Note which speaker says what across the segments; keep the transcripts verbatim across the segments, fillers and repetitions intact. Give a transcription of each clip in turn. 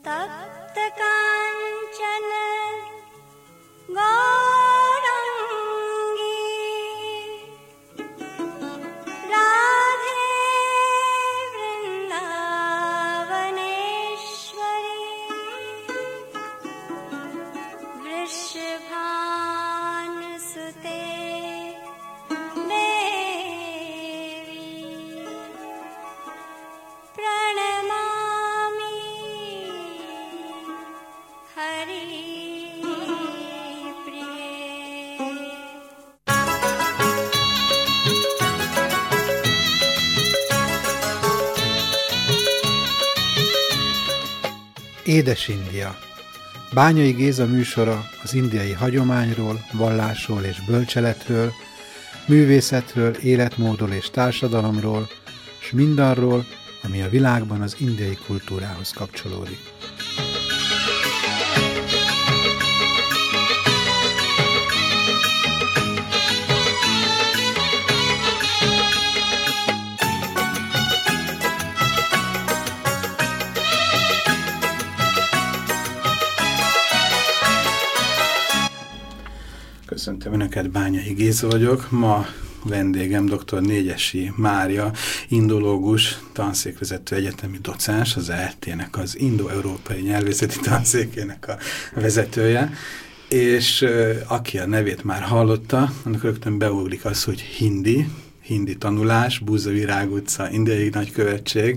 Speaker 1: तप्त कांचन गौरांगी राधे वृंदावनेश्वरी वृषभानुसुते देवी प्रणमामि Hari
Speaker 2: Édes India. Bányai Géza műsora az indiai hagyományról, vallásról és bölcseletről, művészetről, életmódról és társadalomról, s mindarról, ami a világban az indiai kultúrához kapcsolódik. Köszöntöm Önöket, Bányai Géza vagyok. Ma vendégem dr. Négyesi Mária, indológus, tanszékvezető, egyetemi docens, az E R T-nek az Indo-Európai Nyelvészeti Tanszékének a vezetője, és uh, aki a nevét már hallotta, annak rögtön beugrik az, hogy hindi, hindi tanulás, Búzavirág utca, indiai nagykövetség,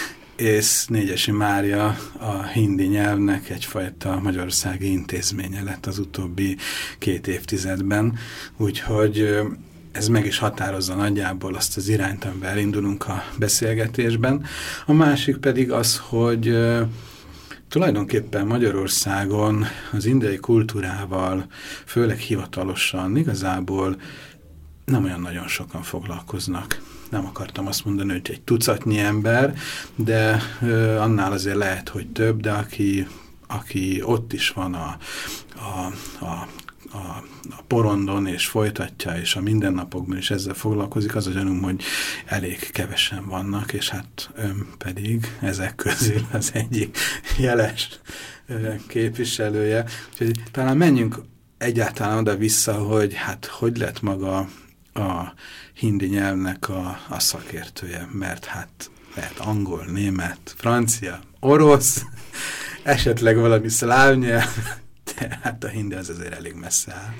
Speaker 2: és Négyesi Mária a hindi nyelvnek egyfajta magyarországi intézménye lett az utóbbi két évtizedben, úgyhogy ez meg is határozza nagyjából azt az irányt, amivel elindulunk a beszélgetésben. A másik pedig az, hogy tulajdonképpen Magyarországon az indiai kultúrával, főleg hivatalosan igazából nem olyan nagyon sokan foglalkoznak. Nem akartam azt mondani, hogy egy tucatnyi ember, de ö, annál azért lehet, hogy több, de aki, aki ott is van a, a, a, a, a porondon, és folytatja, és a mindennapokban is ezzel foglalkozik, az a gyanúm, hogy elég kevesen vannak, és hát ön pedig ezek közül az egyik jeles ö, képviselője. Úgyhogy talán menjünk egyáltalán oda-vissza, hogy hát hogy lett maga a hindi nyelvnek a, a szakértője, mert hát lehet angol, német, francia, orosz, esetleg valami szláv nyelv, de hát a hindi az azért elég messze áll.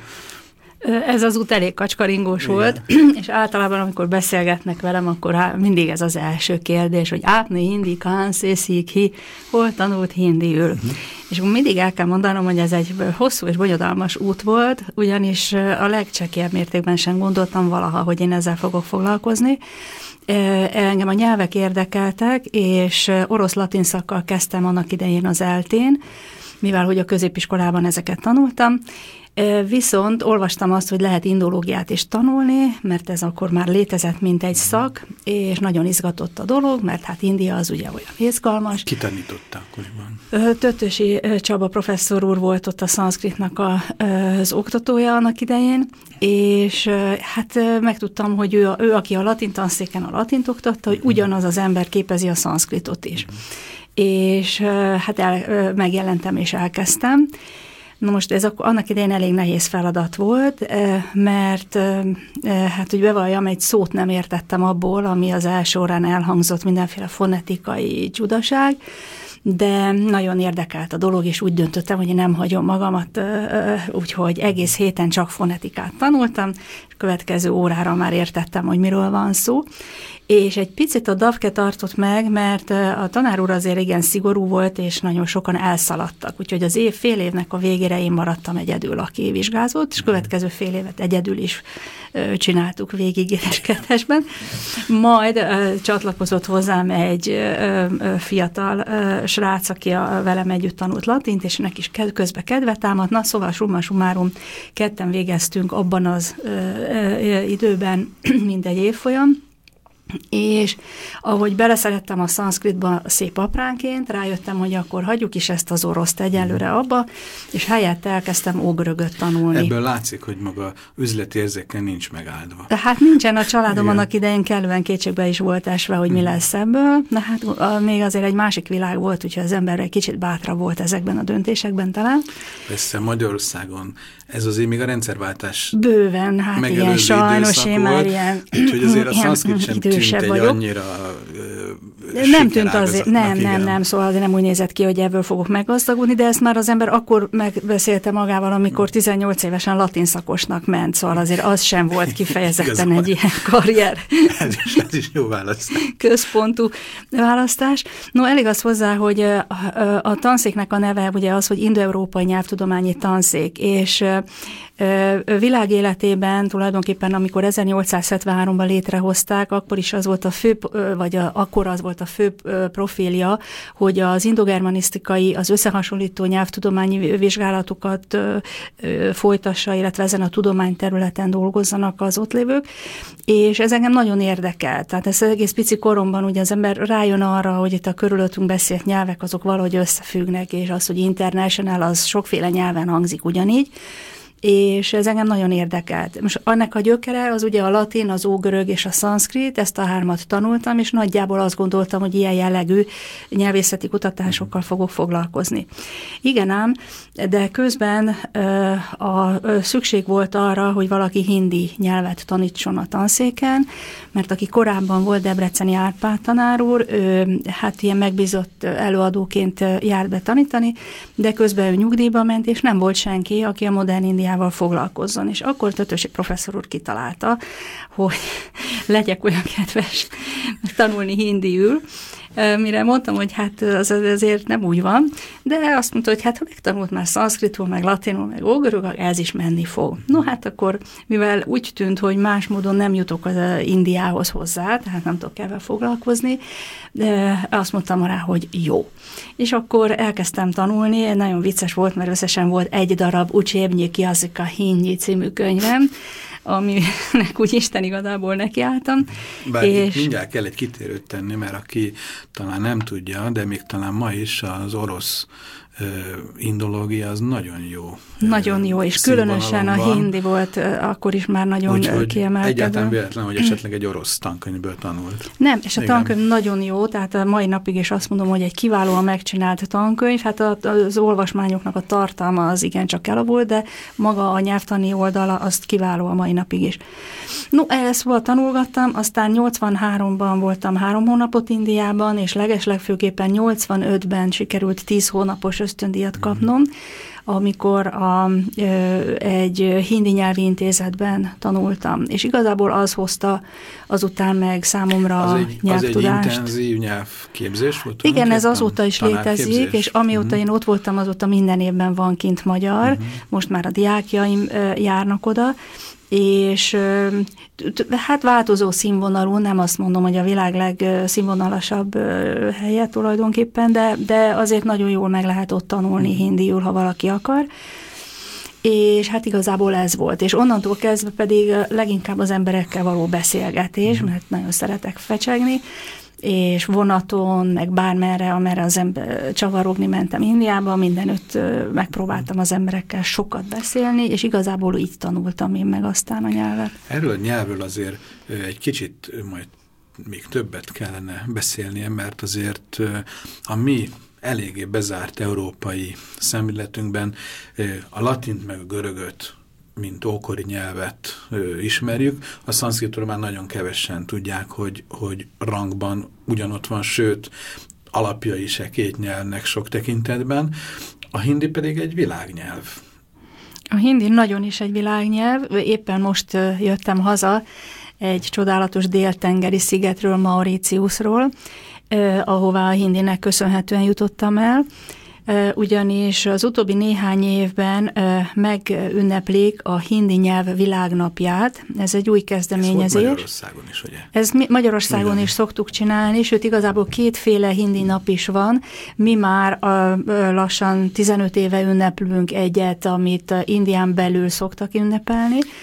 Speaker 3: Ez az út elég kacskaringós igen. volt, és általában, amikor beszélgetnek velem, akkor mindig ez az első kérdés, hogy átni hindi, kánszé, szíkhi, hol tanult hindiül. Uh-huh. És mindig el kell mondanom, hogy ez egy hosszú és bonyodalmas út volt, ugyanis a legcsekélyebb mértékben sem gondoltam valaha, hogy én ezzel fogok foglalkozni. Engem a nyelvek érdekeltek, és orosz-latin szakkal kezdtem annak idején az E L T-n, mivel hogy a középiskolában ezeket tanultam, viszont olvastam azt, hogy lehet indológiát is tanulni, mert ez akkor már létezett, mint egy szak, és nagyon izgatott a dolog, mert hát India az ugye olyan izgalmas.
Speaker 2: Ki tanította akkoriban?
Speaker 3: Töttösi Csaba professzor úr volt ott a szanszkritnak a, az oktatója annak idején, és hát megtudtam, hogy ő, ő aki a latin tanszéken a latint oktatta, hogy ugyanaz az ember képezi a szanszkritot is. És hát el, megjelentem és elkezdtem. Na most ez annak idején elég nehéz feladat volt, mert hát, hogy bevalljam, egy szót nem értettem abból, ami az első órán elhangzott, mindenféle fonetikai csudaság, de nagyon érdekelt a dolog, és úgy döntöttem, hogy én nem hagyom magamat, úgyhogy egész héten csak fonetikát tanultam, és következő órára már értettem, hogy miről van szó. És egy picit a davke tartott meg, mert a tanár úr azért igen szigorú volt, és nagyon sokan elszaladtak. Úgyhogy az év fél évnek a végére én maradtam egyedül, aki vizsgázott, és következő fél évet egyedül is csináltuk végig édeskedésben. Majd csatlakozott hozzám egy fiatal srác, aki a, velem együtt tanult latint, és neki is közbe kedve támadt. Na, szóval summa summarum, ketten végeztünk abban az időben, mint egy évfolyam. És ahogy beleszerettem a szanszkritba szép apránként, rájöttem, hogy akkor hagyjuk is ezt az oroszt egyelőre abba, és helyette elkezdtem ógörögöt tanulni.
Speaker 2: Ebből látszik, hogy maga üzleti érzéken nincs megáldva.
Speaker 3: Hát nincsen, a családom
Speaker 2: Igen.
Speaker 3: annak idején kellően kétségbe is volt esve, hogy mi lesz ebből. Na hát a, még azért egy másik világ volt, úgyhogy az ember egy kicsit bátra volt ezekben a döntésekben talán.
Speaker 2: Persze Magyarországon ez azért még a rendszerváltás
Speaker 3: Bőven, hát igen, sajnos én már ilyen,
Speaker 2: úgyhogy azért a szanszkrit sem tűnt egy
Speaker 3: vagyok.
Speaker 2: annyira uh,
Speaker 3: Nem tűnt azért, nem,
Speaker 2: igen.
Speaker 3: nem, nem, szóval azért nem úgy nézett ki, hogy ebből fogok meggazdagodni, de ezt már az ember akkor megbeszélte magával, amikor tizennyolc évesen latin szakosnak ment, szóval azért az sem volt kifejezetten egy ilyen karrier.
Speaker 2: Ez is, ez is jó választás.
Speaker 3: Központú választás. No, elég az hozzá, hogy a tanszéknek a neve ugye az, hogy Indo-Európai Nyelvtudományi Tanszék, és világéletében tulajdonképpen, amikor ezernyolcszázhetvenháromban létrehozták, akkor is az volt a fő, vagy a, akkor az volt a fő profilja, hogy az indogermanisztikai, az összehasonlító nyelvtudományi vizsgálatokat folytassa, illetve ezen a tudományterületen dolgozzanak az ott lévők, és ez engem nagyon érdekel. Tehát ez egész pici koromban ugye az ember rájön arra, hogy itt a körülöttünk beszélt nyelvek azok valahogy összefüggnek, és az, hogy international, az sokféle nyelven hangzik ugyanígy, és ez engem nagyon érdekelt. Most annak a gyökere az ugye a latin, az ógörög és a szanszkrit, ezt a hármat tanultam, és nagyjából azt gondoltam, hogy ilyen jellegű nyelvészeti kutatásokkal fogok foglalkozni. Igen ám, de közben a szükség volt arra, hogy valaki hindi nyelvet tanítson a tanszéken, mert aki korábban volt Debreceni Árpád tanár úr, ő, hát ilyen megbízott előadóként járt be tanítani, de közben ő nyugdíjba ment, és nem volt senki, aki a modern Indiával foglalkozzon. És akkor Tötösi professzor úr kitalálta, hogy legyek olyan kedves tanulni hindiül, mire mondtam, hogy hát az azért nem úgy van, de azt mondta, hogy hát ha megtanult már szanszkritul, meg latinul, meg ógörög, ez is menni fog. No hát akkor, mivel úgy tűnt, hogy más módon nem jutok az Indiához hozzá, tehát nem tudok ebben foglalkozni, de azt mondtam rá, hogy jó. És akkor elkezdtem tanulni, nagyon vicces volt, mert összesen volt egy darab Učebnyi Jazyka Hindi című könyvem, aminek úgy Isten igazából nekiálltam.
Speaker 2: Bár
Speaker 3: és...
Speaker 2: mindjárt kell egy kitérőt tenni, mert aki talán nem tudja, de még talán ma is az orosz uh, indológia az nagyon jó.
Speaker 3: Nagyon jó, és különösen a hindi volt uh, akkor is már nagyon kiemelkedő.
Speaker 2: Egyáltalán véletlen, hogy esetleg egy orosz tankönyvből tanult.
Speaker 3: Nem, és a
Speaker 2: Igen.
Speaker 3: tankönyv nagyon jó, tehát a mai napig is azt mondom, hogy egy kiválóan megcsinált tankönyv, hát az olvasmányoknak a tartalma az igencsak elavult, de maga a nyelvtani oldala azt kiváló a mai napig is. No, ezt volt tanulgattam, aztán nyolcvanháromban voltam három hónapot Indiában, és legeslegfőképpen nyolcvanötben sikerült tíz hónapos ösztöndíjat kapnom, amikor a, egy hindi nyelvi intézetben tanultam. És igazából az hozta azután meg számomra
Speaker 2: az
Speaker 3: a
Speaker 2: egy,
Speaker 3: nyelvtudást.
Speaker 2: Az egy intenzív nyelvképzés volt?
Speaker 3: Igen, ez azóta is létezik, és amióta uh-huh. én ott voltam, azóta minden évben van kint magyar, uh-huh. most már a diákjaim járnak oda, és hát változó színvonalú, nem azt mondom, hogy a világ legszínvonalasabb helye tulajdonképpen, de, de azért nagyon jól meg lehet ott tanulni hindiül, ha valaki akar. És hát igazából ez volt. És onnantól kezdve pedig leginkább az emberekkel való beszélgetés, mert nagyon szeretek fecsegni, és vonaton, meg bármerre, amerre az ember csavarogni mentem Indiába, mindenütt megpróbáltam az emberekkel sokat beszélni, és igazából így tanultam én meg aztán a nyelvet.
Speaker 2: Erről a nyelvről azért egy kicsit majd még többet kellene beszélnie, mert azért a mi eléggé bezárt európai szemléletünkben a latint meg a görögöt, mint ókori nyelvet ö, ismerjük. A szanszkritról már nagyon kevesen tudják, hogy, hogy rangban ugyanott van, sőt, alapjai se két nyelvnek sok tekintetben. A hindi pedig egy világnyelv.
Speaker 3: A hindi nagyon is egy világnyelv. Éppen most jöttem haza egy csodálatos déltengeri szigetről, Mauritiusról, eh, ahová a hindinek köszönhetően jutottam el. Ugyanis az utóbbi néhány évben megünneplik a hindi nyelv világnapját. Ez egy új kezdeményezés. Ez
Speaker 2: Magyarországon is, ugye?
Speaker 3: Ez Magyarországon Igen. is szoktuk csinálni, sőt igazából kétféle hindi nap is van. Mi már a, lassan tizenöt éve ünneplünk egyet, amit Indián belül szoktak ünnepelni.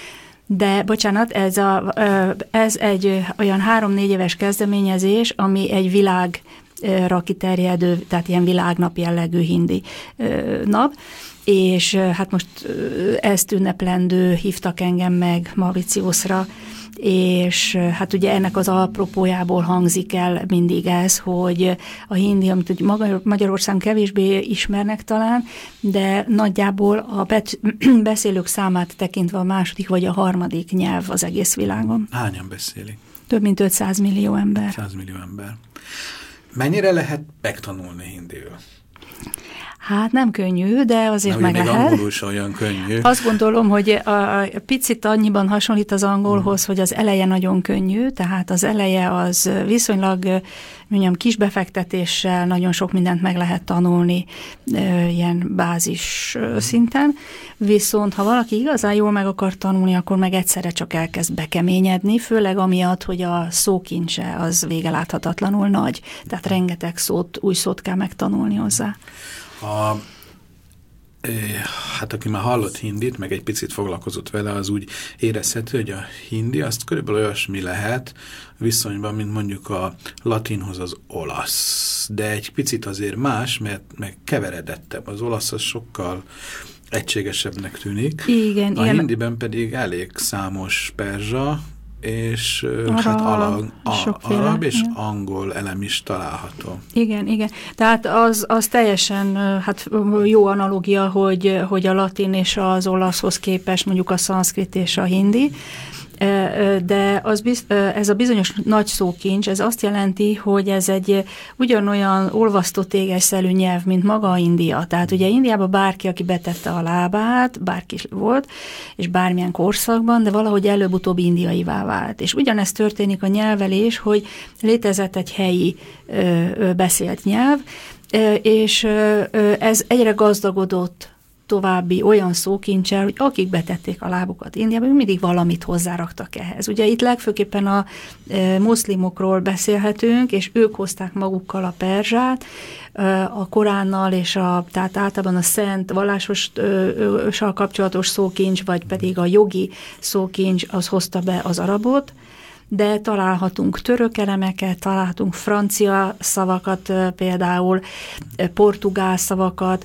Speaker 3: De, bocsánat, ez, a, ez egy olyan három-négy éves kezdeményezés, ami egy világra kiterjedő, tehát ilyen világnap jellegű hindi nap, és hát most ezt ünneplendő hívtak engem meg Mauritiusra, és hát ugye ennek az apropójából hangzik el mindig ez, hogy a hindi, amit ugye Magyarországon kevésbé ismernek talán, de nagyjából a beszélők számát tekintve a második vagy a harmadik nyelv az egész világon.
Speaker 2: Hányan beszélik?
Speaker 3: Több mint ötszáz millió ember.
Speaker 2: ötszáz millió ember. Mennyire lehet megtanulni hindiül?
Speaker 3: Hát nem könnyű, de azért meg lehet.
Speaker 2: Angolul is olyan könnyű.
Speaker 3: Azt gondolom, hogy a, a picit annyiban hasonlít az angolhoz, hmm. hogy az eleje nagyon könnyű, tehát az eleje az viszonylag mondjam, kis befektetéssel nagyon sok mindent meg lehet tanulni ilyen bázis szinten, viszont ha valaki igazán jól meg akar tanulni, akkor meg egyszerre csak elkezd bekeményedni, főleg amiatt, hogy a szókincse az végeláthatatlanul nagy, tehát rengeteg szót, új szót kell megtanulni hozzá.
Speaker 2: A, hát aki már hallott hindit, meg egy picit foglalkozott vele, az úgy érezhető, hogy a hindi azt körülbelül olyasmi lehet viszonyban, mint mondjuk a latinhoz az olasz. De egy picit azért más, mert meg keveredettebb. Az olasz az sokkal egységesebbnek tűnik.
Speaker 3: Igen,
Speaker 2: a
Speaker 3: igen.
Speaker 2: hindiben pedig elég számos perzsa, és
Speaker 3: arab,
Speaker 2: hát alag, a, arab és
Speaker 3: igen.
Speaker 2: angol elem is található.
Speaker 3: Igen, igen. Tehát az, az teljesen hát jó analogia, hogy, hogy a latin és az olaszhoz képest mondjuk a szanszkrit és a hindi, de az biz, ez a bizonyos nagy szókincs, ez azt jelenti, hogy ez egy ugyanolyan olvasztó tégeszelű nyelv, mint maga a India. Tehát ugye Indiában bárki, aki betette a lábát, bárki is volt, és bármilyen korszakban, de valahogy előbb-utóbb indiaivá vált. És ugyanezt történik a nyelvelés, hogy létezett egy helyi beszélt nyelv, és ez egyre gazdagodott további olyan szókincsel, hogy akik betették a lábukat Indiába, mindig valamit hozzáraktak ehhez. Ugye itt legfőképpen a e, muszlimokról beszélhetünk, és ők hozták magukkal a perzsát, e, a Koránnal, és a, tehát általában a szent vallásossal kapcsolatos szókincs, vagy pedig a jogi szókincs, az hozta be az arabot, de találhatunk török elemeket, találhatunk francia szavakat, például portugál szavakat,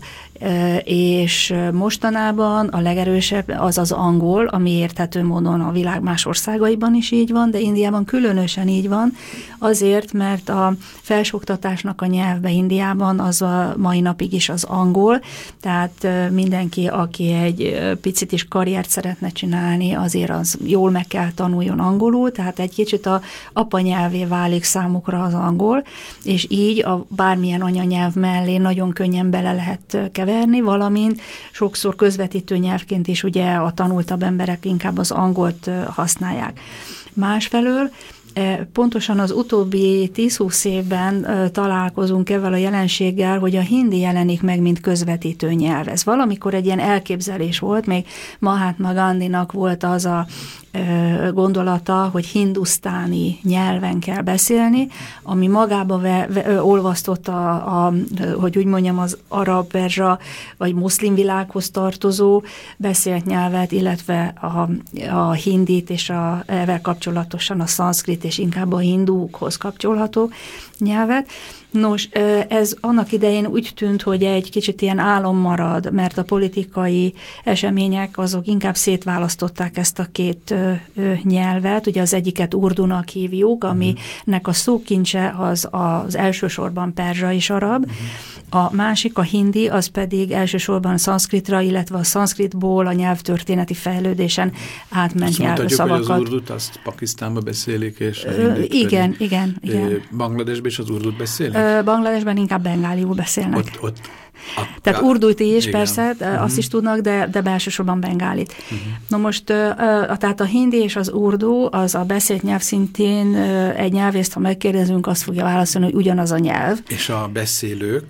Speaker 3: és mostanában a legerősebb az az angol, ami érthető módon a világ más országaiban is így van, de Indiában különösen így van, azért, mert a felsőoktatásnak a nyelve Indiában az a mai napig is az angol, tehát mindenki, aki egy picit is karriert szeretne csinálni, azért az jól meg kell tanuljon angolul, tehát egy kicsit a apanyelvé válik számukra az angol, és így a bármilyen anyanyelv mellé nagyon könnyen bele lehet keverni, valamint sokszor közvetítő nyelvként is ugye a tanultabb emberek inkább az angolt használják. Másfelől pontosan az utóbbi tíz-húsz évben találkozunk ezzel a jelenséggel, hogy a hindi jelenik meg, mint közvetítő nyelv. Ez valamikor egy ilyen elképzelés volt, még Mahatma Gandhinak volt az a gondolata, hogy hindusztáni nyelven kell beszélni, ami magába ve, ve, olvasztott a, a, hogy úgy mondjam, az arab, perzsa vagy muszlim világhoz tartozó beszélt nyelvet, illetve a, a hindit és a, ezzel kapcsolatosan a szanszkrit és inkább a hindúkhoz kapcsolható nyelvet. Nos, ez annak idején úgy tűnt, hogy egy kicsit ilyen álom marad, mert a politikai események azok inkább szétválasztották ezt a két nyelvet. Ugye az egyiket urdunak hívjuk, aminek a szókincse az, az elsősorban perzsa és arab. A másik, a hindi, az pedig elsősorban szanszkritra, illetve a szanszkritból a nyelvtörténeti fejlődésen átment nyelvszavakat.
Speaker 2: Azt hogy az urdut azt Pakisztánban beszélik, és a
Speaker 3: hindit igen, pedig, igen, igen.
Speaker 2: Bangladesben is az urdut beszélik?
Speaker 3: Bangladesben inkább bengáliul beszélnek.
Speaker 2: Ott, ott a,
Speaker 3: Tehát urdut is, igen. Persze,
Speaker 2: uh-huh.
Speaker 3: azt is tudnak, de, de elsősorban bengálit. Uh-huh. Na most, a, tehát a hindi és az urdu, az a beszélt nyelv szintén egy nyelvészt, ha megkérdezünk, azt fogja válaszolni, hogy ugyanaz a nyelv.
Speaker 2: És a beszélők?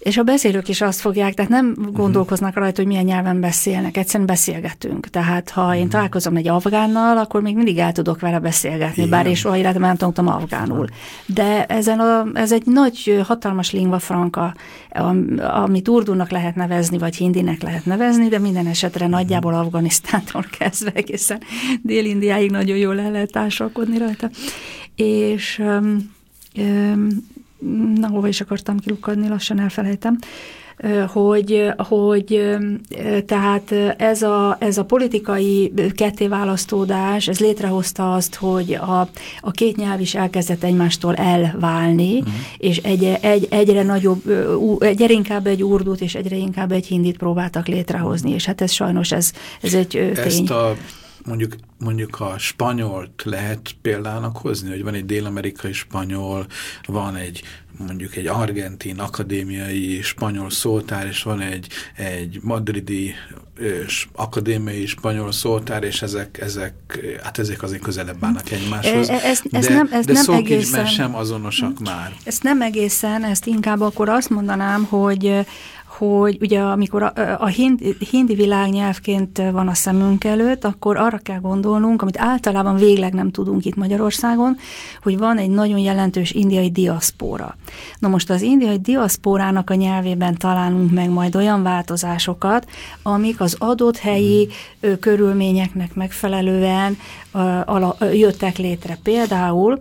Speaker 3: És a beszélők is azt fogják, tehát nem gondolkoznak rajta, hogy milyen nyelven beszélnek, egyszerűen beszélgetünk. Tehát ha én találkozom egy afgánnal, akkor még mindig el tudok vele beszélgetni, igen. Bár és soha életemben nem tanultam afgánul. De ezen a, ez egy nagy, hatalmas lingua franca, amit urdunak lehet nevezni, vagy hindinek lehet nevezni, de minden esetre nagyjából Afganisztántól kezdve egészen Dél-Indiáig nagyon jól el lehet társalkodni rajta. És um, um, na, hova is akartam kilukadni, lassan elfelejtem, hogy, hogy tehát ez a, ez a politikai kettéválasztódás, ez létrehozta azt, hogy a, a két nyelv is elkezdett egymástól elválni, uh-huh. és egy, egy, egyre nagyobb, egyre inkább egy urdut, és egyre inkább egy hindit próbáltak létrehozni, és hát ez sajnos ez, ez egy tény.
Speaker 2: Ezt a Mondjuk, mondjuk a spanyolt lehet példának hozni, hogy van egy dél-amerikai spanyol, van egy mondjuk egy argentin akadémiai spanyol szótár, és van egy, egy madridi és akadémiai spanyol szótár, és ezek, ezek, hát ezek azért közelebb állnak egymáshoz.
Speaker 3: Ez, ez, ez
Speaker 2: de
Speaker 3: nem, ez
Speaker 2: de
Speaker 3: nem
Speaker 2: szók
Speaker 3: egészen,
Speaker 2: is sem azonosak már.
Speaker 3: Ezt nem egészen, ezt inkább akkor azt mondanám, hogy hogy ugye amikor a, a hindi, hindi világnyelvként van a szemünk előtt, akkor arra kell gondolnunk, amit általában végleg nem tudunk itt Magyarországon, hogy van egy nagyon jelentős indiai diaszpóra. Na most az indiai diaszpórának a nyelvében találunk meg majd olyan változásokat, amik az adott helyi hmm. körülményeknek megfelelően a, a, jöttek létre. Például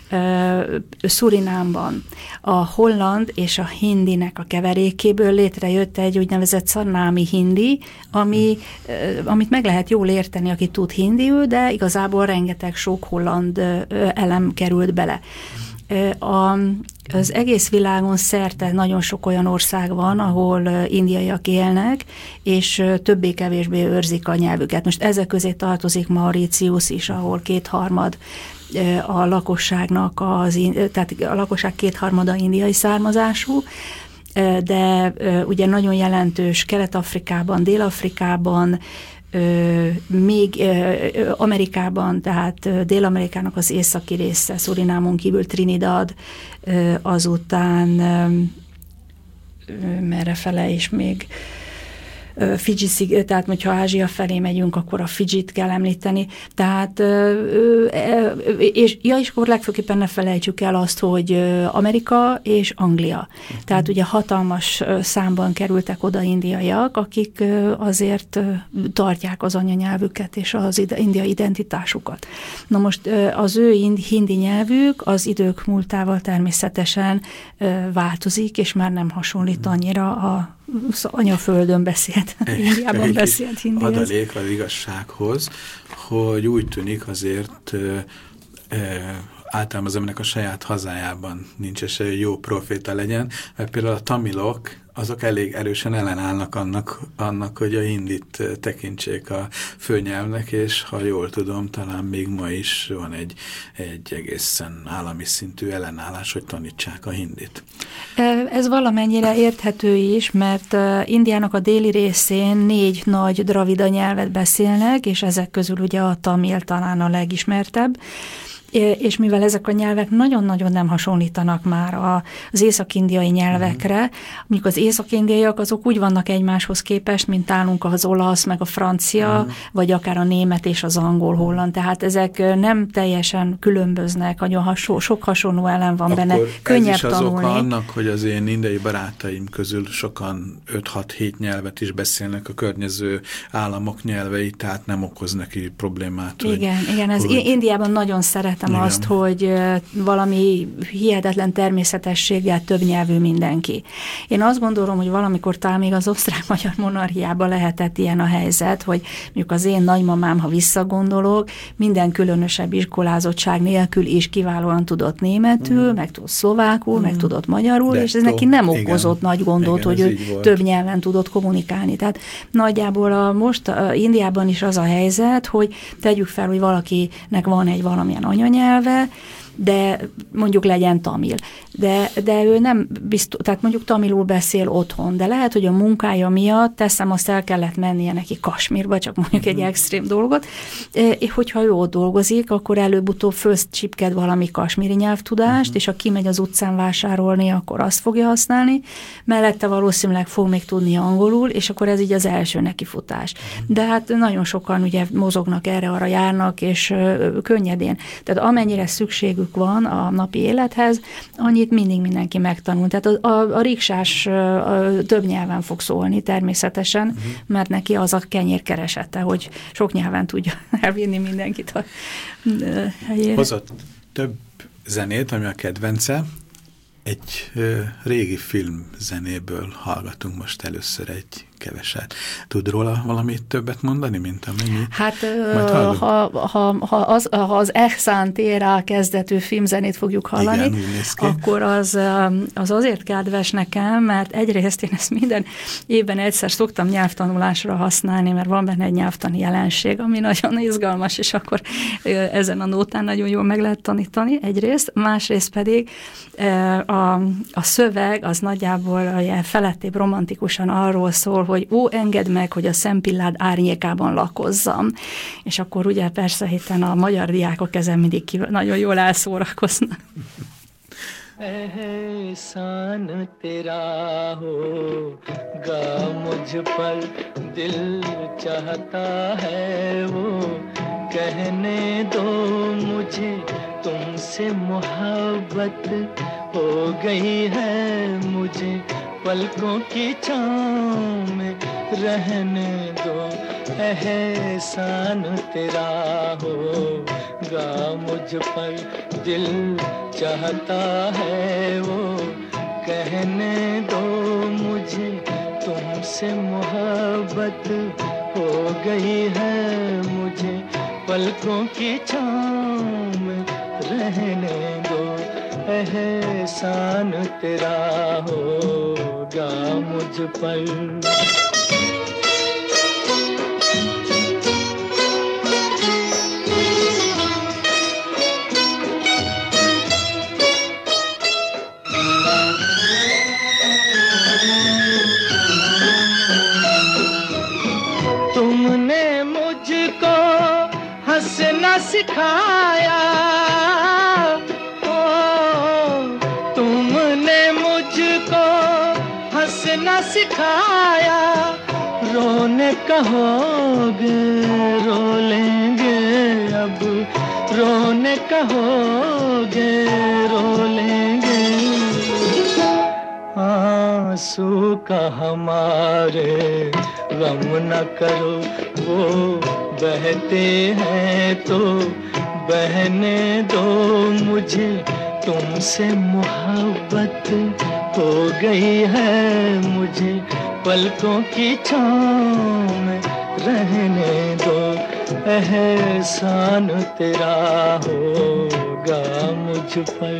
Speaker 3: Szurinámban a holland és a hindinek a keverékéből létrejött egy úgynevezett szarnámi hindi, ami, amit meg lehet jól érteni, aki tud hindiül, de igazából rengeteg sok holland elem került bele. A, az egész világon szerte nagyon sok olyan ország van, ahol indiaiak élnek, és többé-kevésbé őrzik a nyelvüket. Most ezek közé tartozik Mauritius is, ahol kétharmad a lakosságnak, az, tehát a lakosság kétharmada indiai származású, de ugye nagyon jelentős Kelet-Afrikában, Dél-Afrikában, még Amerikában, tehát Dél-Amerikának az északi része, Szurinámon kívül Trinidad, azután merre fele is még Fidzsi, tehát hogyha Ázsia felé megyünk, akkor a Fidzsit kell említeni. Tehát, és, ja, és akkor legfőképpen ne felejtsük el azt, hogy Amerika és Anglia. Uh-huh. Tehát ugye hatalmas számban kerültek oda indiaiak, akik azért tartják az anyanyelvüket és az indiai identitásukat. Na most az ő hindi nyelvük az idők múltával természetesen változik, és már nem hasonlít annyira a az anyaföldön beszélt, Indiában beszélt hindihez.
Speaker 2: Adalék az igazsághoz, hogy úgy tűnik azért e, e, általában az embernek a saját hazájában nincs esély, hogy jó proféta legyen, mert például a tamilok, azok elég erősen ellenállnak annak, annak, hogy a hindit tekintsék a főnyelvnek, és ha jól tudom, talán még ma is van egy, egy egészen állami szintű ellenállás, hogy tanítsák a hindit.
Speaker 3: Ez valamennyire érthető is, mert Indiának a déli részén négy nagy dravida nyelvet beszélnek, és ezek közül ugye a tamil talán a legismertebb, és mivel ezek a nyelvek nagyon-nagyon nem hasonlítanak már az észak-indiai nyelvekre, mondjuk az észak-indiaiak azok úgy vannak egymáshoz képest, mint nálunk az olasz, meg a francia, uh-huh. vagy akár a német és az angol-holland, tehát ezek nem teljesen különböznek, nagyon hasonló, sok hasonló elem van
Speaker 2: akkor
Speaker 3: benne, könnyebb
Speaker 2: tanulni. Ez is az oka annak, hogy az én indiai barátaim közül sokan öt-hat-hét nyelvet is beszélnek, a környező államok nyelvei, tehát nem okoz neki problémát.
Speaker 3: Igen,
Speaker 2: hogy,
Speaker 3: igen, ez
Speaker 2: hogy...
Speaker 3: Indiában nagyon szeret Igen. azt, hogy valami hihetetlen természetességgel többnyelvű mindenki. Én azt gondolom, hogy valamikor talán még az osztrák-magyar monarchiában lehetett ilyen a helyzet, hogy mondjuk az én nagymamám, ha visszagondolok, minden különösebb iskolázottság nélkül is kiválóan tudott németül, mm. meg tudott szlovákul, mm. meg tudott magyarul, De és ez neki nem okozott igen. nagy gondot, igen, hogy ő több nyelven tudott kommunikálni. Tehát nagyjából a, most a Indiában is az a helyzet, hogy tegyük fel, hogy valakinek van egy valamilyen anyanyelv, nyelve, de mondjuk legyen tamil. De, de ő nem biztos, tehát mondjuk tamilul beszél otthon, de lehet, hogy a munkája miatt, teszem, azt el kellett mennie neki Kasmírba, csak mondjuk egy extrém dolgot, és hogyha ő ott dolgozik, akkor előbb-utóbb fölcsipked valami kasmíri nyelvtudást, uh-huh. és ha kimegy az utcán vásárolni, akkor azt fogja használni, mellette valószínűleg fog még tudni angolul, és akkor ez így az első nekifutás. De hát nagyon sokan ugye mozognak erre-arra járnak, és ö, könnyedén. Tehát amennyire szükségük van a napi élethez, annyit mindig mindenki megtanul. Tehát a, a, a riksás ö, több nyelven fog szólni természetesen, uh-huh. mert neki az a kenyérkeresete, hogy sok nyelven tudja elvinni mindenkit a ö, helyére.
Speaker 2: Hozott több zenét, ami a kedvence. Egy ö, régi film zenéből hallgatunk most először egy keveset. Tud róla valamit többet mondani, mint amennyi?
Speaker 3: Hát ha, ha, ha, az, ha az Ehsan Téra kezdetű filmzenét fogjuk hallani, igen, akkor az, az azért kedves nekem, mert egyrészt én ezt minden évben egyszer szoktam nyelvtanulásra használni, mert van benne egy nyelvtani jelenség, ami nagyon izgalmas, és akkor ezen a nótán nagyon jól meg lehet tanítani egyrészt, másrészt pedig a, a szöveg az nagyjából felettébb romantikusan arról szól, hogy ó, engedd meg, hogy a szempillád árnyékában lakozzam. És akkor ugye persze héten a magyar diákok ezen mindig ki, nagyon jól elszórakoznak.
Speaker 4: एहसान तेरा होगा मुझ पर दिल चाहता है वो कहने दो मुझे तुमसे मोहब्बत हो गई है मुझे पलकों की छाँव में रहने दो एहसान तेरा होगा मुझ पर दिल चाहता है वो कहने दो मुझे तुमसे मोहब्बत हो गई है मुझे पलकों की छाँव में रहने दो एहसान तेरा होगा मुझ पर तुमने मुझको हंसना सिखाया सिखाया रोने कहोगे रो लेंगे अब रोने कहोगे रो लेंगे आंसू का हमारे गम न करो वो बहते हैं तो बहने दो मुझे तुमसे मोहब्बत हो गई है मुझे पलकों की छाँव में रहने दो एहसान तेरा होगा मुझ पर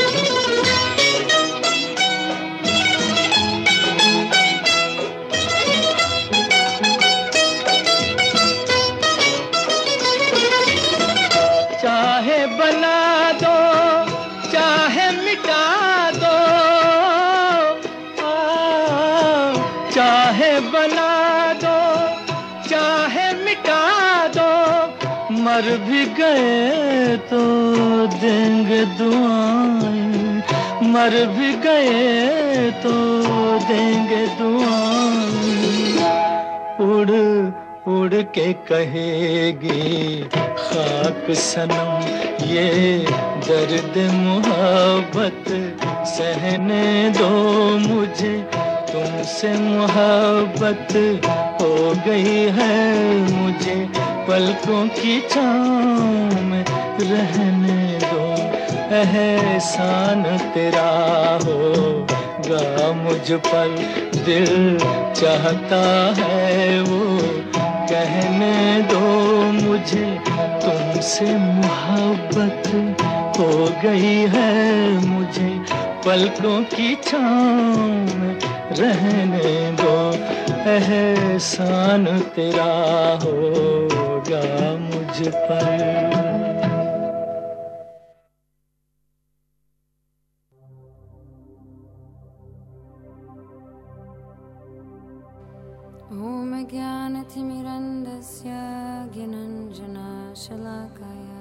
Speaker 4: चाहे बना दो चाहे मिटा दो चाहे बना दो चाहे मिटा दो मर भी गए तो देंगे दुआएं मर भी गए तो देंगे दुआएं उड़ उड़ के कहेगी खाक सनम ये दर्द मोहब्बत सहने दो मुझे तुमसे मोहब्बत हो गई है मुझे पलकों की छाँव में रहने दो एहसान तेरा होगा मुझ पर दिल चाहता है वो कहने दो मुझे तुमसे मोहब्बत हो गई है मुझे पलकों की छाँव में रहने दो एहसान तेरा होगा मुझ पर
Speaker 5: Om Jnanatimirandasya Gyananjana Shalakaya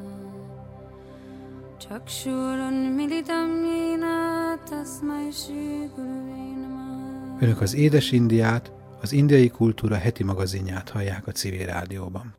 Speaker 5: Chakshurunmilitam Yena Tasmai Shri Gurave Namah.
Speaker 2: Önök az Édes Indiát, az Indiai Kultúra heti magazinját hallják a Civil Rádióban.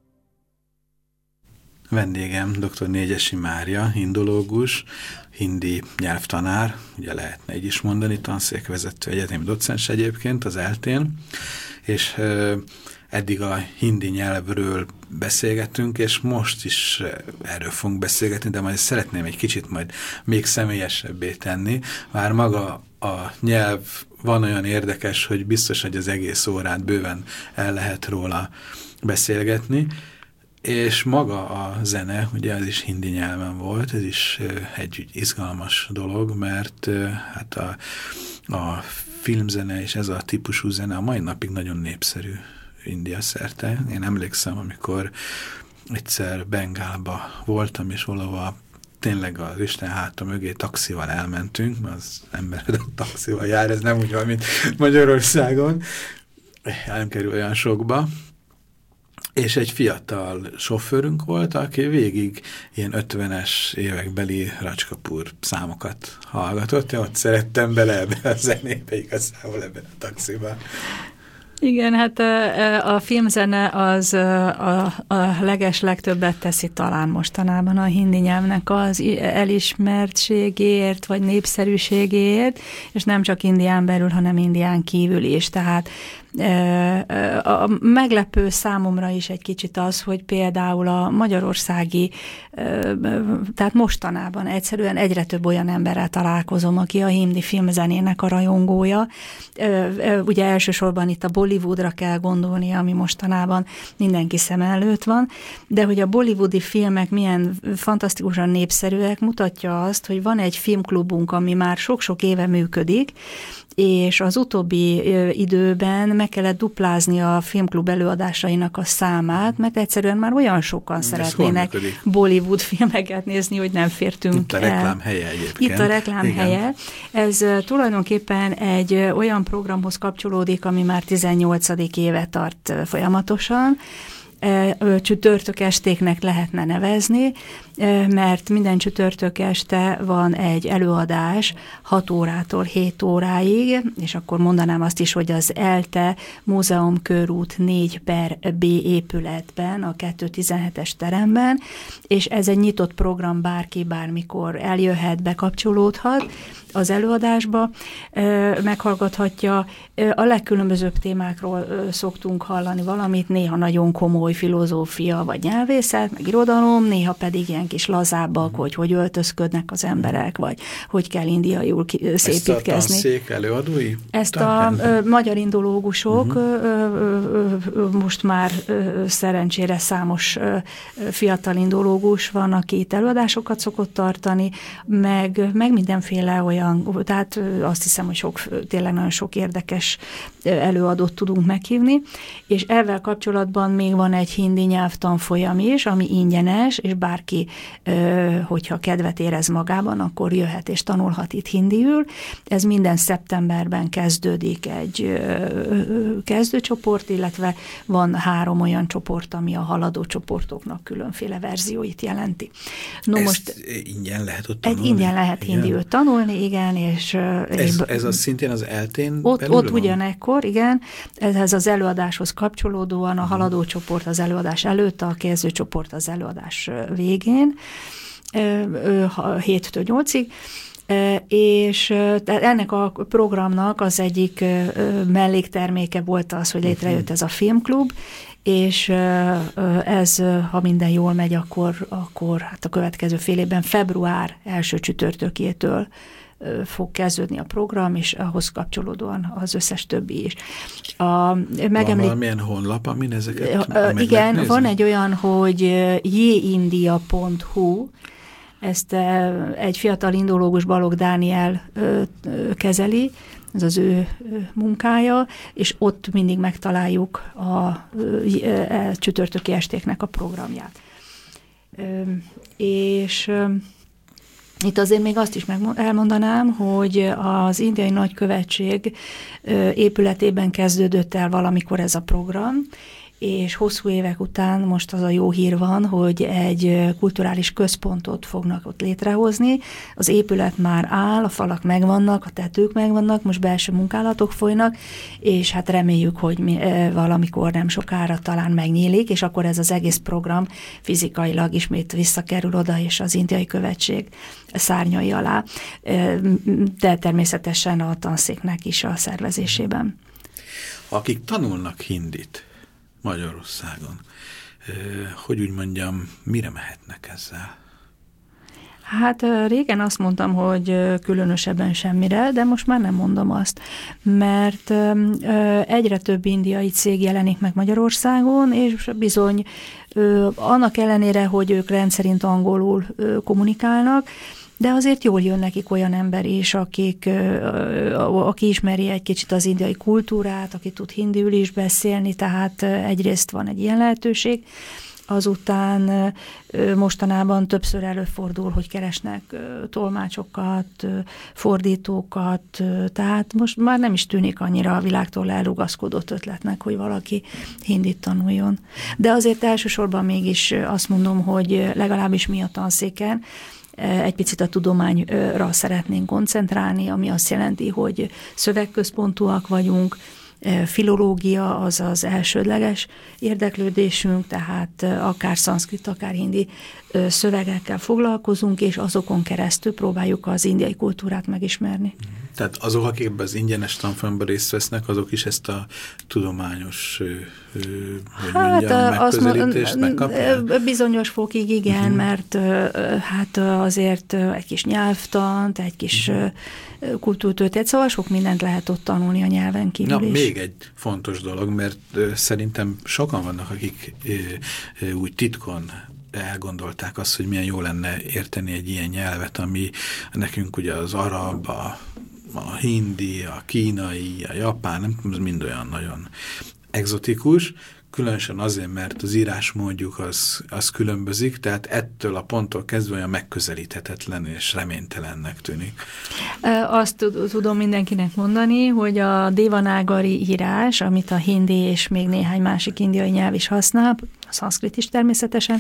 Speaker 2: Vendégem dr. Négyesi Mária, indológus, hindi nyelvtanár, ugye lehetne így is mondani, tanszékvezető, egyetemi docens egyébként az eltén, és ö, eddig a hindi nyelvről beszélgetünk, és most is erről fogunk beszélgetni, de majd szeretném egy kicsit majd még személyesebbé tenni. Már maga a nyelv van olyan érdekes, hogy biztos, hogy az egész órát bőven el lehet róla beszélgetni, és maga a zene, ugye ez is hindi nyelven volt, ez is egy izgalmas dolog, mert hát a, a filmzene és ez a típusú zene a mai napig nagyon népszerű India szerte. Én emlékszem, amikor egyszer Bengálba voltam, és valahol tényleg az Isten háta mögé taxival elmentünk, mert az ember a taxival jár, ez nem úgy van, mint Magyarországon, nem kerül olyan sokba. És egy fiatal sofőrünk volt, aki végig ilyen ötvenes évekbeli Raj Kapoor számokat hallgatott. Én ott szerettem bele ebbe a zenébe, igazából ebben a taxiban.
Speaker 3: Igen, hát a filmzene az a, a leges legtöbbet teszi talán mostanában a hindi nyelvnek az elismertségéért, vagy népszerűségéért, és nem csak Indián belül, hanem Indián kívül is. Tehát a meglepő számomra is egy kicsit az, hogy például a magyarországi, tehát mostanában egyszerűen egyre több olyan emberrel találkozom, aki a hindi filmzenének a rajongója. Ugye elsősorban itt a Bollywoodra kell gondolni, ami mostanában mindenki szem előtt van, de hogy a bollywoodi filmek milyen fantasztikusan népszerűek, mutatja azt, hogy van egy filmklubunk, ami már sok-sok éve működik, és az utóbbi időben meg kellett duplázni a filmklub előadásainak a számát, mert egyszerűen már olyan sokan Ez szeretnének Bollywood filmeket nézni, hogy nem fértünk
Speaker 2: Itt a
Speaker 3: el.
Speaker 2: reklám helye egyébként.
Speaker 3: Itt a reklám Igen. helye. Ez tulajdonképpen egy olyan programhoz kapcsolódik, ami már tizennyolcadik éve tart folyamatosan, csütörtök estéknek lehetne nevezni, mert minden csütörtök este van egy előadás hat órától hét óráig, és akkor mondanám azt is, hogy az ELTE Múzeum körút négy per B épületben, a kettőszáztizenhetes teremben, és ez egy nyitott program, bárki bármikor eljöhet, bekapcsolódhat az előadásba, meghallgathatja. A legkülönbözőbb témákról szoktunk hallani valamit, néha nagyon komoly filozófia vagy nyelvészet, meg irodalom, néha pedig ilyen kis lazábbak, hogy hogy öltözködnek az emberek, vagy hogy kell indiaiul szépítkezni. Ezt a
Speaker 2: tanszék előadói?
Speaker 3: Ezt a ö, magyar indológusok, uh-huh. ö, ö, ö, most már ö, szerencsére számos ö, fiatal indológus van, aki itt előadásokat szokott tartani, meg, meg mindenféle olyan, tehát ö, azt hiszem, hogy sok, tényleg nagyon sok érdekes előadót tudunk meghívni, és ezzel kapcsolatban még van egy hindi nyelvtanfolyam is, ami ingyenes, és bárki, hogyha kedvet érez magában, akkor jöhet és tanulhat itt hindiül. Ez minden szeptemberben kezdődik egy kezdőcsoport, illetve van három olyan csoport, ami a haladó csoportoknak különféle verzióit jelenti.
Speaker 2: No, Ezt most ingyen lehet ott tanulni?
Speaker 3: Ingyen lehet hindiül tanulni, igen. És,
Speaker 2: ez, és ez az szintén az eltén
Speaker 3: Ott, ott ugyanekkor, igen, ez az előadáshoz kapcsolódóan a haladó csoport az előadás előtt, a kezdőcsoport az előadás végén, héttől nyolcig, és ennek a programnak az egyik mellékterméke volt az, hogy létrejött ez a filmklub, és ez, ha minden jól megy, akkor, akkor hát a következő fél évben február első csütörtökétől fog kezdődni a program, és ahhoz kapcsolódóan az összes többi is. A,
Speaker 2: megemlít... Van valamilyen honlap, amin ezeket meg
Speaker 3: Igen,
Speaker 2: lehet
Speaker 3: van egy olyan, hogy jéindia pont hu, ezt egy fiatal indológus, Balogh Dániel kezeli, ez az ő munkája, és ott mindig megtaláljuk a, a, a csütörtöki estéknek a programját. És Itt azért még azt is elmondanám, hogy az indiai nagykövetség épületében kezdődött el valamikor ez a program, és hosszú évek után most az a jó hír van, hogy egy kulturális központot fognak ott létrehozni. Az épület már áll, a falak megvannak, a tetők megvannak, most belső munkálatok folynak, és hát reméljük, hogy mi, valamikor nem sokára talán megnyílik, és akkor ez az egész program fizikailag ismét visszakerül oda, és az indiai követség szárnyai alá, de természetesen a tanszéknek is a szervezésében.
Speaker 2: Akik tanulnak hindit Magyarországon, hogy úgy mondjam, mire mehetnek ezzel?
Speaker 3: Hát régen azt mondtam, hogy különösebben semmire, de most már nem mondom azt, mert egyre több indiai cég jelenik meg Magyarországon, és bizony annak ellenére, hogy ők rendszerint angolul kommunikálnak, de azért jól jön nekik olyan ember is, akik, aki ismeri egy kicsit az indiai kultúrát, aki tud hindiül is beszélni, tehát egyrészt van egy ilyen lehetőség. Azután mostanában többször előfordul, hogy keresnek tolmácsokat, fordítókat, tehát most már nem is tűnik annyira a világtól elrugaszkodott ötletnek, hogy valaki hindit tanuljon. De azért elsősorban mégis azt mondom, hogy legalábbis mi a tanszéken egy picit a tudományra szeretnénk koncentrálni, ami azt jelenti, hogy szövegközpontúak vagyunk, filológia az az elsődleges érdeklődésünk, tehát akár szanszkrit, akár hindi szövegekkel foglalkozunk, és azokon keresztül próbáljuk az indiai kultúrát megismerni.
Speaker 2: Tehát azok, akik ebben az ingyenes tanfolyamban részt vesznek, azok is ezt a tudományos hogy hát, mondjam, megközelítést megkapják?
Speaker 3: Bizonyos fokig igen, uh-huh. mert hát azért egy kis nyelvtant, egy kis uh-huh. kultúrtörténet, szóval sok mindent lehet ott tanulni a nyelven kívül
Speaker 2: Na,
Speaker 3: is.
Speaker 2: még egy fontos dolog, mert szerintem sokan vannak, akik úgy titkon elgondolták azt, hogy milyen jó lenne érteni egy ilyen nyelvet, ami nekünk ugye az arab, a, a hindi, a kínai, a japán, nem tudom, ez mind olyan nagyon egzotikus, különösen azért, mert az írásmódjuk az, az különbözik, tehát ettől a ponttól kezdve olyan megközelíthetetlen és reménytelennek tűnik.
Speaker 3: Azt tudom mindenkinek mondani, hogy a devanágari írás, amit a hindi és még néhány másik indiai nyelv is használ, a szanszkrit is természetesen,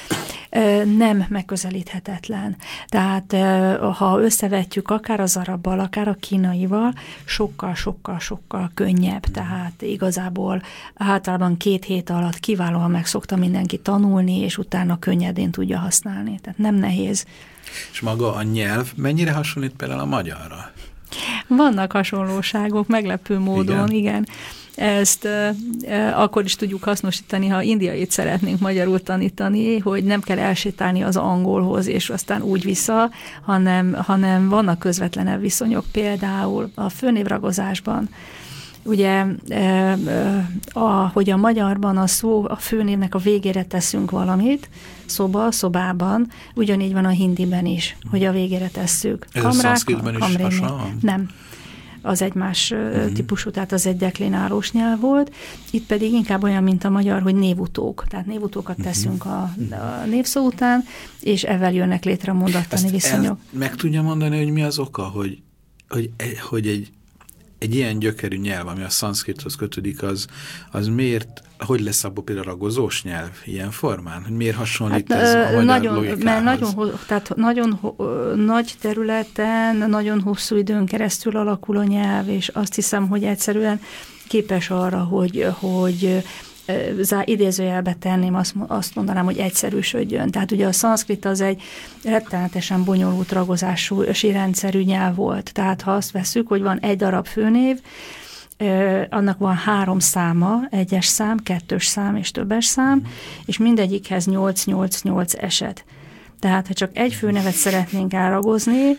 Speaker 3: nem megközelíthetetlen. Tehát ha összevetjük akár az arabbal, akár a kínaival, sokkal-sokkal-sokkal könnyebb. Tehát igazából általában két hét alatt kiválóan meg szokta mindenki tanulni, és utána könnyedén tudja használni. Tehát nem nehéz.
Speaker 2: És maga a nyelv mennyire hasonlít például a magyarra?
Speaker 3: Vannak hasonlóságok, meglepő módon, igen. igen. Ezt e, e, akkor is tudjuk hasznosítani, ha indiait szeretnénk magyarul tanítani, hogy nem kell elsétálni az angolhoz, és aztán úgy vissza, hanem, hanem vannak közvetlenebb viszonyok, például a főnévragozásban. Ugye, e, e, a, hogy a magyarban a szó, a főnévnek a végére teszünk valamit, szoba, szobában, ugyanígy van a hindiben is, hogy a végére tesszük.
Speaker 2: Ez kamrák, a szanszkritben is hasonló?
Speaker 3: Nem. Az egy más uh-huh. típusú, tehát az egy deklinálós nyelv volt. Itt pedig inkább olyan, mint a magyar, hogy névutók. Tehát névutókat uh-huh. teszünk a, a névszó után, és ezzel jönnek létre a mondattani viszonyok.
Speaker 2: Meg tudja mondani, hogy mi az oka, hogy, hogy, hogy egy, egy ilyen gyökerű nyelv, ami a szanszkrithoz kötődik, az, az miért, hogy lesz abból például ragozós nyelv ilyen formán? Hogy miért hasonlít hát, ez a magyar
Speaker 3: nagyon,
Speaker 2: logikához?
Speaker 3: Mert nagyon, tehát nagyon nagy területen, nagyon hosszú időn keresztül alakul a nyelv, és azt hiszem, hogy egyszerűen képes arra, hogy, hogy idézőjelbe tenném, azt, azt mondanám, hogy egyszerűsödjön. Tehát ugye a szanszkrit az egy rettenetesen bonyolult ragozású rendszerű nyelv volt. Tehát ha azt vesszük, hogy van egy darab főnév, annak van három száma, egyes szám, kettős szám és többes szám, mm. és mindegyikhez nyolc nyolc nyolc eset. Tehát ha csak egy főnevet szeretnénk elragozni,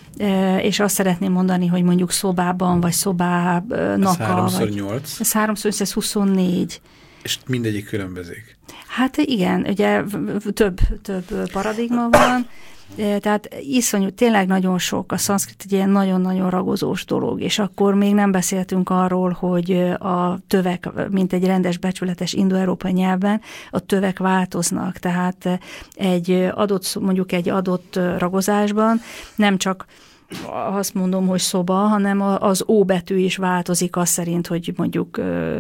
Speaker 3: és azt szeretném mondani, hogy mondjuk szobában, vagy szobának.
Speaker 2: Ez háromszor nyolc.
Speaker 3: Ez háromszor, ez huszonnégy.
Speaker 2: És mindegyik különbözik.
Speaker 3: Hát igen, ugye több, több paradigma van, Tehát iszonyú, tényleg nagyon sok, a szanszkrit egy ilyen nagyon-nagyon ragozós dolog, és akkor még nem beszéltünk arról, hogy a tövek, mint egy rendes, becsületes indo-európai nyelvben, a tövek változnak, tehát egy adott, mondjuk egy adott ragozásban nem csak azt mondom, hogy szoba, hanem az ó betű is változik az szerint, hogy mondjuk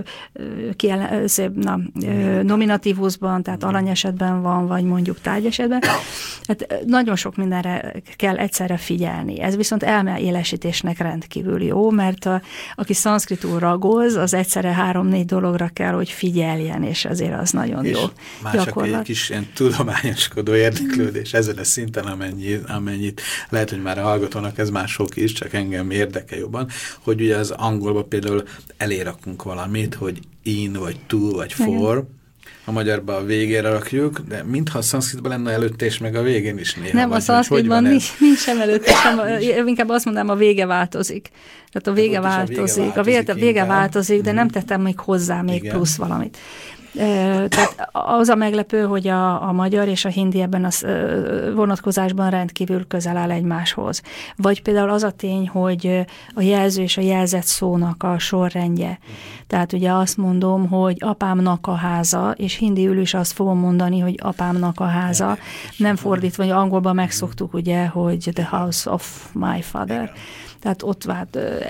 Speaker 3: kiel, na, nominatívusban, tehát alanyesetben van, vagy mondjuk tárgyesetben. Hát nagyon sok mindenre kell egyszerre figyelni. Ez viszont elmeélesítésnek rendkívül jó, mert a, aki szanszkritul ragoz, az egyszerre három-négy dologra kell, hogy figyeljen, és azért az nagyon
Speaker 2: és
Speaker 3: jó
Speaker 2: már
Speaker 3: gyakorlat.
Speaker 2: csak egy kis ilyen tudományoskodó érdeklődés ezen a szinten, amennyi, amennyit lehet, hogy már a hallgatónak ez már sok is, csak engem érdekel jobban, hogy ugye az angolban például elérakunk valamit, hogy in, vagy to, vagy for, igen. A magyarban a végére rakjuk, de mintha a szanszkritban lenne előtte és meg a végén is néha.
Speaker 3: Nem,
Speaker 2: vagy,
Speaker 3: a szanszkritban nincs, nincs sem előtte, sem, inkább azt mondanám, a vége változik. Tehát a vége változik, a vége, a vége változik, de nem tettem még hozzá még igen. plusz valamit. Tehát az a meglepő, hogy a, a magyar és a hindi ebben a vonatkozásban rendkívül közel áll egymáshoz. Vagy például az a tény, hogy a jelző és a jelzett szónak a sorrendje. Tehát ugye azt mondom, hogy apámnak a háza, és hindiül is azt fogom mondani, hogy apámnak a háza. Nem fordítva, hogy angolban megszoktuk ugye, hogy the house of my father. Tehát ott vált,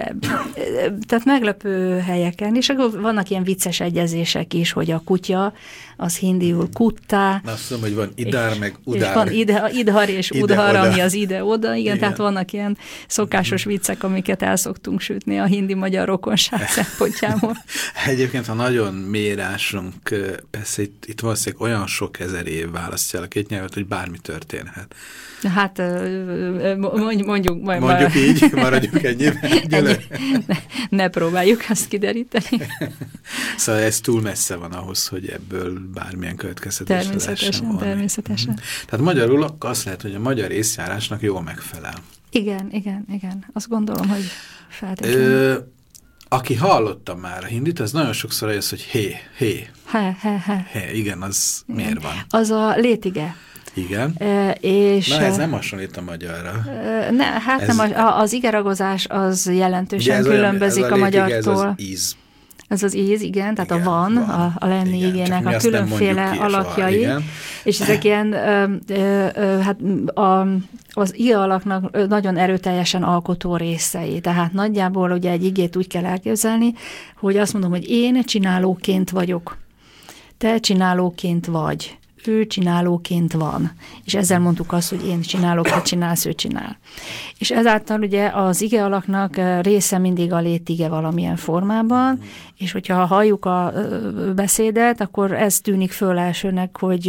Speaker 3: tehát meglepő helyeken, és akkor vannak ilyen vicces egyezések is, hogy a kutya, az hindiul kuttá.
Speaker 2: Na, azt mondom, hogy van idár, meg udár.
Speaker 3: És van ide, idhar és
Speaker 2: ide,
Speaker 3: udhar,
Speaker 2: oda.
Speaker 3: ami az ide-oda, igen, igen, tehát vannak ilyen szokásos
Speaker 2: mm-hmm.
Speaker 3: viccek, amiket el szoktunk sütni a hindi-magyar rokonság szempontjából.
Speaker 2: Egyébként, ha nagyon mérásunk, persze itt, itt valószínűleg olyan sok ezer év választja el a két nyelvet, hogy bármi történhet.
Speaker 3: Hát mondjuk... Mondjuk,
Speaker 2: mondjuk így, maradjunk ennyiben.
Speaker 3: Ennyi, ne, ne próbáljuk azt kideríteni.
Speaker 2: Szóval ez túl messze van ahhoz, hogy ebből bármilyen következtetés
Speaker 3: Természetesen, természetesen.
Speaker 2: Tehát magyarul azt lehet, hogy a magyar észjárásnak jól megfelel.
Speaker 3: Igen, igen, igen. Azt gondolom, hogy feltétlenül.
Speaker 2: Aki hallotta már a hindit, az nagyon sokszor az, hogy hé, hé.
Speaker 3: He, he, he.
Speaker 2: He, igen, az igen. Miért van?
Speaker 3: Az a létige.
Speaker 2: Igen.
Speaker 3: E, és,
Speaker 2: Na, ez nem hasonlít a magyarra.
Speaker 3: E, ne, hát ez, nem, az igeragozás az jelentősen
Speaker 2: ez
Speaker 3: különbözik
Speaker 2: olyan, ez a,
Speaker 3: a magyartól.
Speaker 2: Ez az íz.
Speaker 3: Ez az íz, igen, tehát igen, a van, van, a, a lenni
Speaker 2: igen,
Speaker 3: igének a különféle alakjai, és ezek ilyen, ö, ö, ö, hát a, az ige alaknak nagyon erőteljesen alkotó részei, tehát nagyjából ugye egy igét úgy kell elképzelni, hogy azt mondom, hogy én csinálóként vagyok, te csinálóként vagy, ő csinálóként van. És ezzel mondtuk azt, hogy én csinálok, te csinálsz, ő csinál. És ezáltal ugye az ige alaknak része mindig a létige valamilyen formában, és hogyha halljuk a beszédet, akkor ez tűnik föl elsőnek, hogy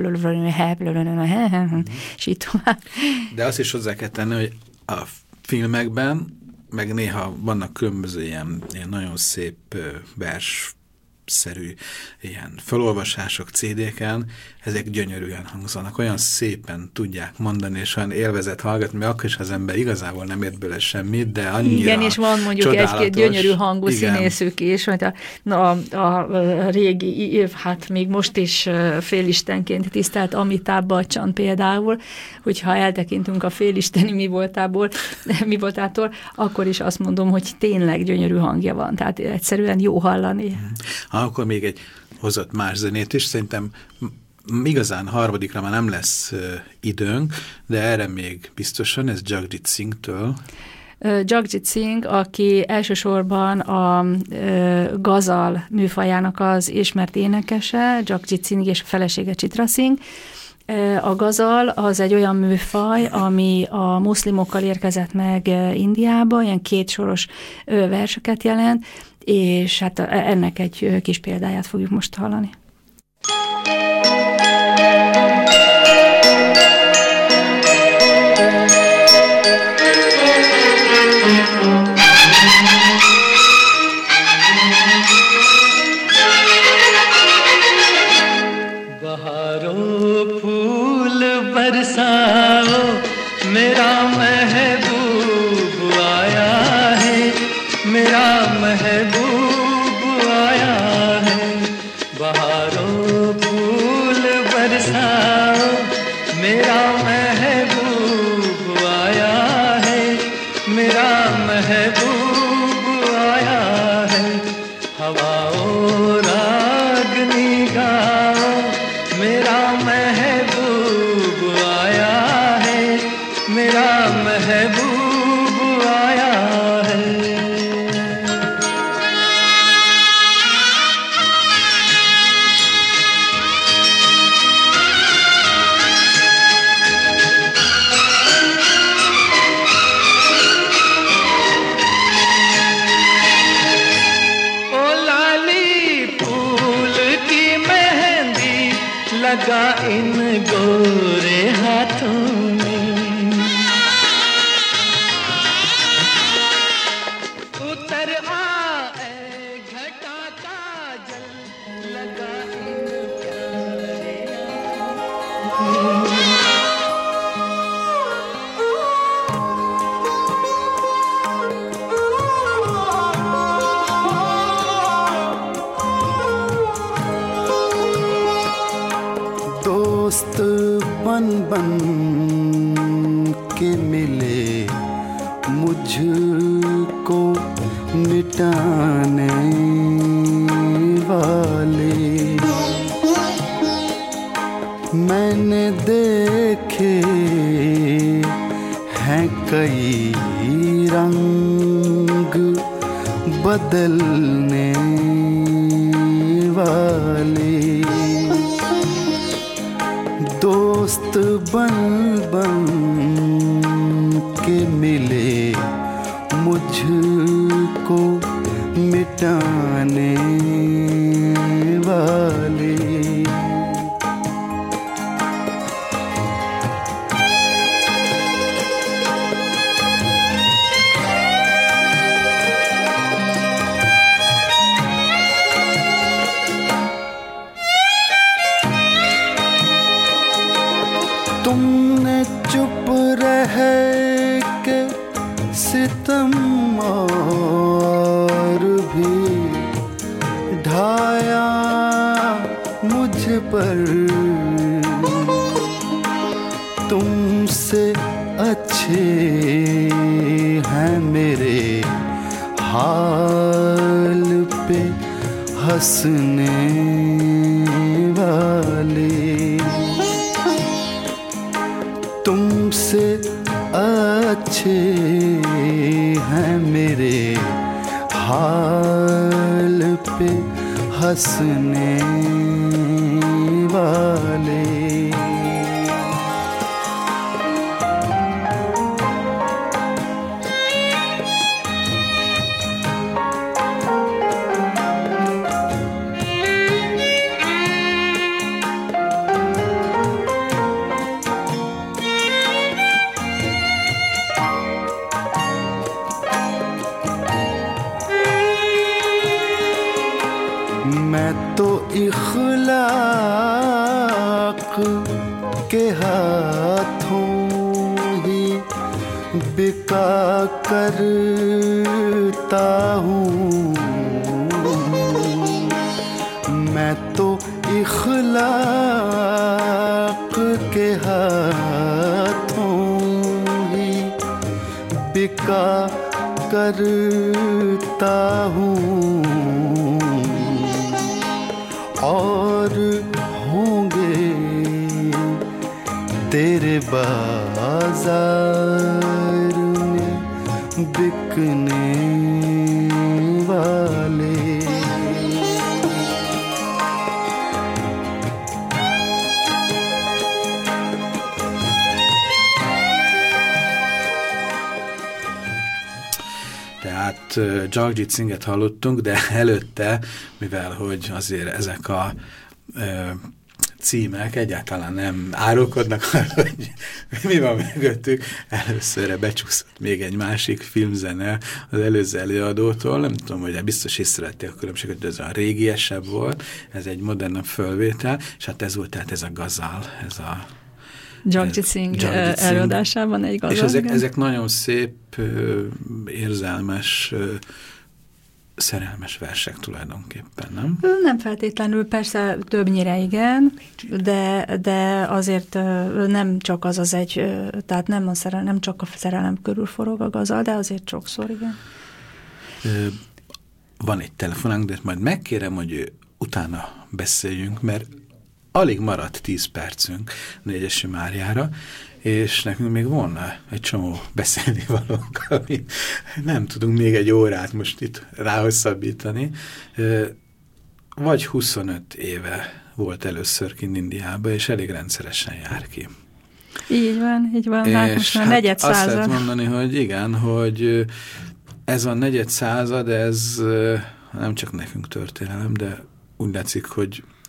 Speaker 3: és így tovább.
Speaker 2: De azt is hozzá kell tenni, hogy a filmekben, meg néha vannak különböző ilyen, ilyen nagyon szép vers szerű ilyen felolvasások cé dé-ken, ezek gyönyörűen hangzanak, olyan szépen tudják mondani, és olyan élvezet hallgatni, mert akkor is az ember igazából nem ért belőle semmit, de annyira
Speaker 3: igen, és van mondjuk egy-két gyönyörű hangú igen. színészük is, hogy a, a, a régi, hát még most is félistenként tisztelt Amitáb Bachchan például, hogyha eltekintünk a félisteni mi voltából, mi voltától, akkor is azt mondom, hogy tényleg gyönyörű hangja van, tehát egyszerűen jó hallani.
Speaker 2: Ha, akkor még egy hozott más zenét is, szerintem igazán harmadikra már nem lesz uh, időnk, de erre még biztosan, ez Jagjit Singh-től.
Speaker 3: Uh, Jagjit Singh, aki elsősorban a uh, gazal műfajának az ismert énekese, Jagjit Singh és a felesége Chitra Singh. Uh, a gazal az egy olyan műfaj, ami a muszlimokkal érkezett meg Indiába, ilyen kétsoros uh, verseket jelent, és hát ennek egy kis példáját fogjuk most hallani.
Speaker 4: बहारों फूल बरसाओ मेरा महबूब आया है मेरा महबूब आया है बहारों फूल बरसाओ मेरा महबूब लगा इन गोरे हाथों में। उतर आए घटा का जल लगा इन प्यारे हाथों में।
Speaker 6: दोस्त बन बन के मिले मुझको मिटाने वाले, मैंने देखे हैं कई रंग बदलने वाले। दोस्त बन बन के मिले मुझको मिटाने वाले। तुमने चुप रह के सितम और भी ढाया मुझ पर, तुमसे अच्छे हैं मेरे हाल पे हंसने वाले। तुमसे अच्छे हैं मेरे हाल पे हंसने वाले। मैं तो इखलाक के हाथों ही बिका करता हूँ। मैं तो इखलाक के हाथों ही बिका करता हूँ। और होंगे तेरे बाजार में बिकने वाले।
Speaker 2: Tehát Jagjit Singhet hallottunk, de előtte, mivel hogy azért ezek a ö, címek egyáltalán nem árulkodnak arra, hogy mi van mögöttük, előszörre becsúszott még egy másik filmzene az előző előadótól. Nem tudom, hogy biztos észrevették a különbséget, hogy ez a régiesebb volt, ez egy modernabb fölvétel, és hát ez volt tehát ez a gazál, ez a
Speaker 3: Jagjit Singh előadásában egy gazal.
Speaker 2: És ezek, ezek nagyon szép, érzelmes, szerelmes versek tulajdonképpen, nem?
Speaker 3: Nem feltétlenül, persze többnyire igen, de, de azért nem csak az az egy, tehát nem, a szerelem, nem csak a szerelem körül forog a gazal, de azért sokszor, igen.
Speaker 2: Van egy telefonánk, de majd megkérem, hogy utána beszéljünk, mert alig maradt tíz percünk Négyesi Máriára, és nekünk még volna egy csomó beszélni valónk, ami nem tudunk még egy órát most itt ráhosszabbítani. Vagy huszonöt éve volt először kint Indiába, és elég rendszeresen jár ki.
Speaker 3: Így van, így van. Hát most már
Speaker 2: hát
Speaker 3: negyed század.
Speaker 2: Azt lehet mondani, hogy igen, hogy ez a negyed század, ez nem csak nekünk történelem, de úgy látszik, hogy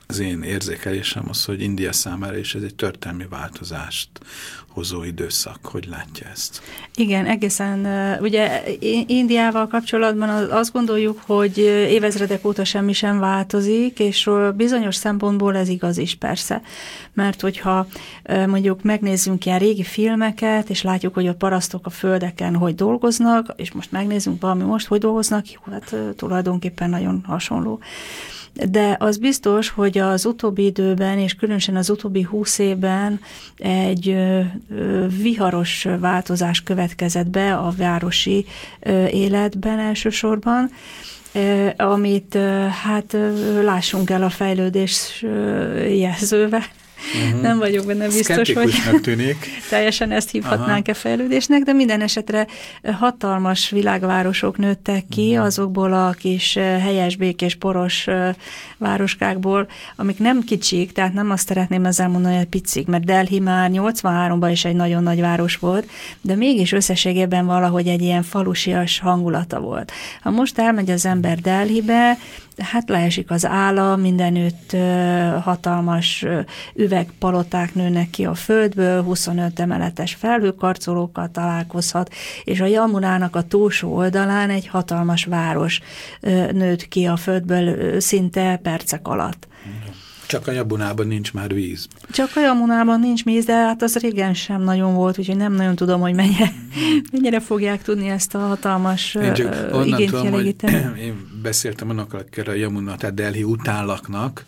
Speaker 2: az én érzékelésem az, hogy India számára is ez egy történelmi változást hozó időszak. Hogy látja ezt?
Speaker 3: Igen, egészen. Ugye Indiával kapcsolatban azt gondoljuk, hogy évezredek óta semmi sem változik, és bizonyos szempontból ez igaz is persze. Mert hogyha mondjuk megnézzünk ilyen régi filmeket, és látjuk, hogy a parasztok a földeken hogy dolgoznak, és most megnézzünk valami most, hogy dolgoznak, jó, hát tulajdonképpen nagyon hasonló. De az biztos, hogy az utóbbi időben, és különösen az utóbbi húsz évben egy ö, ö, viharos változás következett be a városi ö, életben elsősorban, ö, amit ö, hát ö, lássunk el a fejlődés ö, jelzővel. Uh-huh. Nem vagyok benne biztos, hogy
Speaker 2: tűnik.
Speaker 3: teljesen ezt hívhatnánk-e fejlődésnek, de minden esetre hatalmas világvárosok nőttek ki uh-huh. azokból a kis helyes, békés, poros városkákból, amik nem kicsik, tehát nem azt szeretném ezzel mondani, hogy picik, mert Delhi már nyolcvanháromban is egy nagyon nagy város volt, de mégis összességében valahogy egy ilyen falusias hangulata volt. Ha most elmegy az ember Delhibe, hát leesik az álla, mindenütt hatalmas üvegpaloták nőnek ki a földből, huszonöt emeletes felhőkarcolókkal találkozhat, és a Jamunának a túlsó oldalán egy hatalmas város nőtt ki a földből szinte percek alatt.
Speaker 2: Csak a Jamunában nincs már víz.
Speaker 3: Csak a Jamunában nincs víz, de hát az régen sem nagyon volt, úgyhogy nem nagyon tudom, hogy mennyire, mennyire fogják tudni ezt a hatalmas
Speaker 2: én csak
Speaker 3: uh, igényt
Speaker 2: tudom,
Speaker 3: kielégíteni.
Speaker 2: Hogy én beszéltem annak, akik a Jamuna, tehát Delhi után laknak,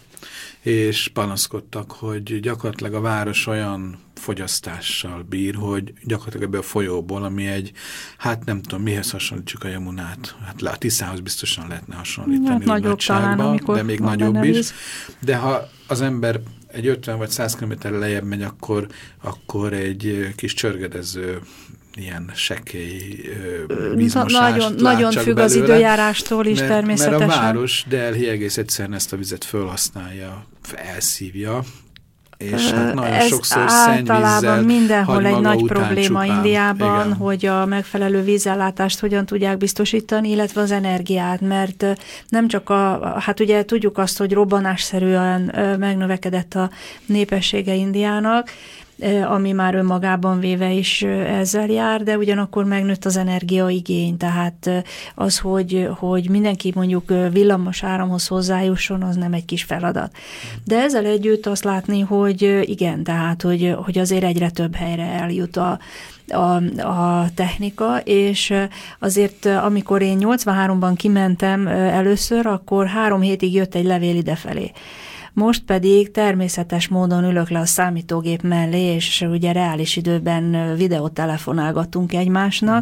Speaker 2: és panaszkodtak, hogy gyakorlatilag a város olyan fogyasztással bír, hogy gyakorlatilag ebből a folyóból, ami egy, hát nem tudom, mihez hasonlítsuk a Jamunát, hát a Tiszához biztosan lehetne hasonlítani,
Speaker 3: hát nagyobb talán, amikor
Speaker 2: de még nagyobb is. Víz. De ha az ember egy ötven vagy száz kilométerre lejjebb megy, akkor, akkor egy kis csörgedező ilyen sekély vízmosást
Speaker 3: Nagyon, nagyon függ belőle, az időjárástól is
Speaker 2: mert,
Speaker 3: természetesen.
Speaker 2: Mert a város Delhi egész egyszerűen ezt a vizet felhasználja, elszívja, és hát nagyon
Speaker 3: ez
Speaker 2: sokszor
Speaker 3: általában mindenhol egy nagy probléma
Speaker 2: csupán.
Speaker 3: Indiában,
Speaker 2: Igen.
Speaker 3: hogy a megfelelő vízellátást hogyan tudják biztosítani, illetve az energiát, mert nem csak a, hát ugye tudjuk azt, hogy robbanásszerűen megnövekedett a népessége Indiának, ami már önmagában véve is ezzel jár, de ugyanakkor megnőtt az energiaigény, tehát az, hogy, hogy mindenki mondjuk villamos áramhoz hozzájusson, az nem egy kis feladat. De ezzel együtt azt látni, hogy igen, tehát, hogy, hogy azért egyre több helyre eljut a, a, a technika, és azért amikor én nyolcvanháromban kimentem először, akkor három hétig jött egy levél idefelé. Most pedig természetes módon ülök le a számítógép mellé, és ugye reális időben videótelefonálgattunk egymásnak.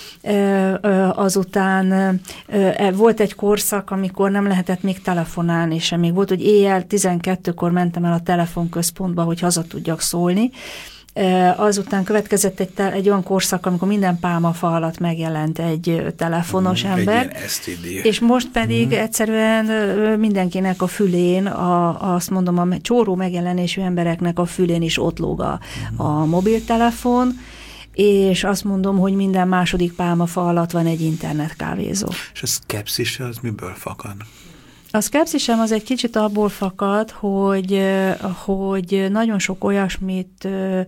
Speaker 3: Mm. Azután volt egy korszak, amikor nem lehetett még telefonálni sem. Még volt, hogy éjjel tizenkettőkor mentem el a telefonközpontba, hogy haza tudjak szólni. Azután következett egy, egy olyan korszak, amikor minden pálmafa alatt megjelent egy telefonos mm, ember,
Speaker 2: egy
Speaker 3: és most pedig mm. egyszerűen mindenkinek a fülén, a, azt mondom, a csóró megjelenésű embereknek a fülén is ott lóg a, mm. a mobiltelefon, és azt mondom, hogy minden második pálmafa alatt van egy internetkávézó.
Speaker 2: És a szkepszis az miből fakad?
Speaker 3: A szkepszisem az egy kicsit abból fakad, hogy, hogy nagyon sok olyasmit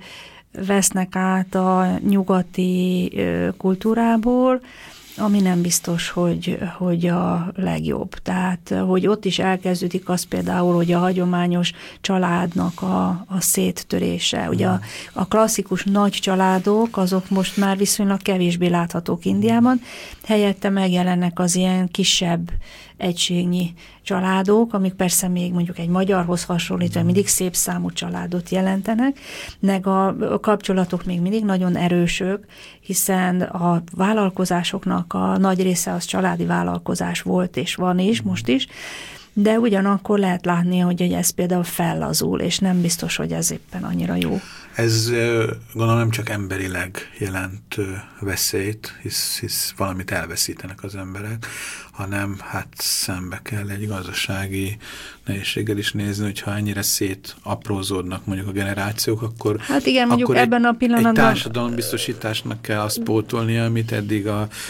Speaker 3: vesznek át a nyugati kultúrából, ami nem biztos, hogy, hogy a legjobb. Tehát, hogy ott is elkezdődik az például, hogy a hagyományos családnak a, a széttörése. Ugye a, a klasszikus nagy családok, azok most már viszonylag kevésbé láthatók Indiában, helyette megjelennek az ilyen kisebb egységnyi családok, amik persze még mondjuk egy magyarhoz hasonlítva mindig szép számú családot jelentenek, meg a kapcsolatok még mindig nagyon erősök, hiszen a vállalkozásoknak a nagy része az családi vállalkozás volt és van is, most is, de ugyanakkor lehet látni, hogy ez például fellazul, és nem biztos, hogy ez éppen annyira jó.
Speaker 2: Ez gondolom nem csak emberileg jelent veszélyt, hisz, hisz valamit elveszítenek az emberek, hanem hát szembe kell egy gazdasági nehézséggel is nézni, hogyha ennyire szétaprózódnak mondjuk a generációk, akkor,
Speaker 3: hát igen, mondjuk
Speaker 2: akkor
Speaker 3: ebben
Speaker 2: egy,
Speaker 3: a pillanatban
Speaker 2: egy társadalombiztosításnak kell azt pótolnia, amit eddig a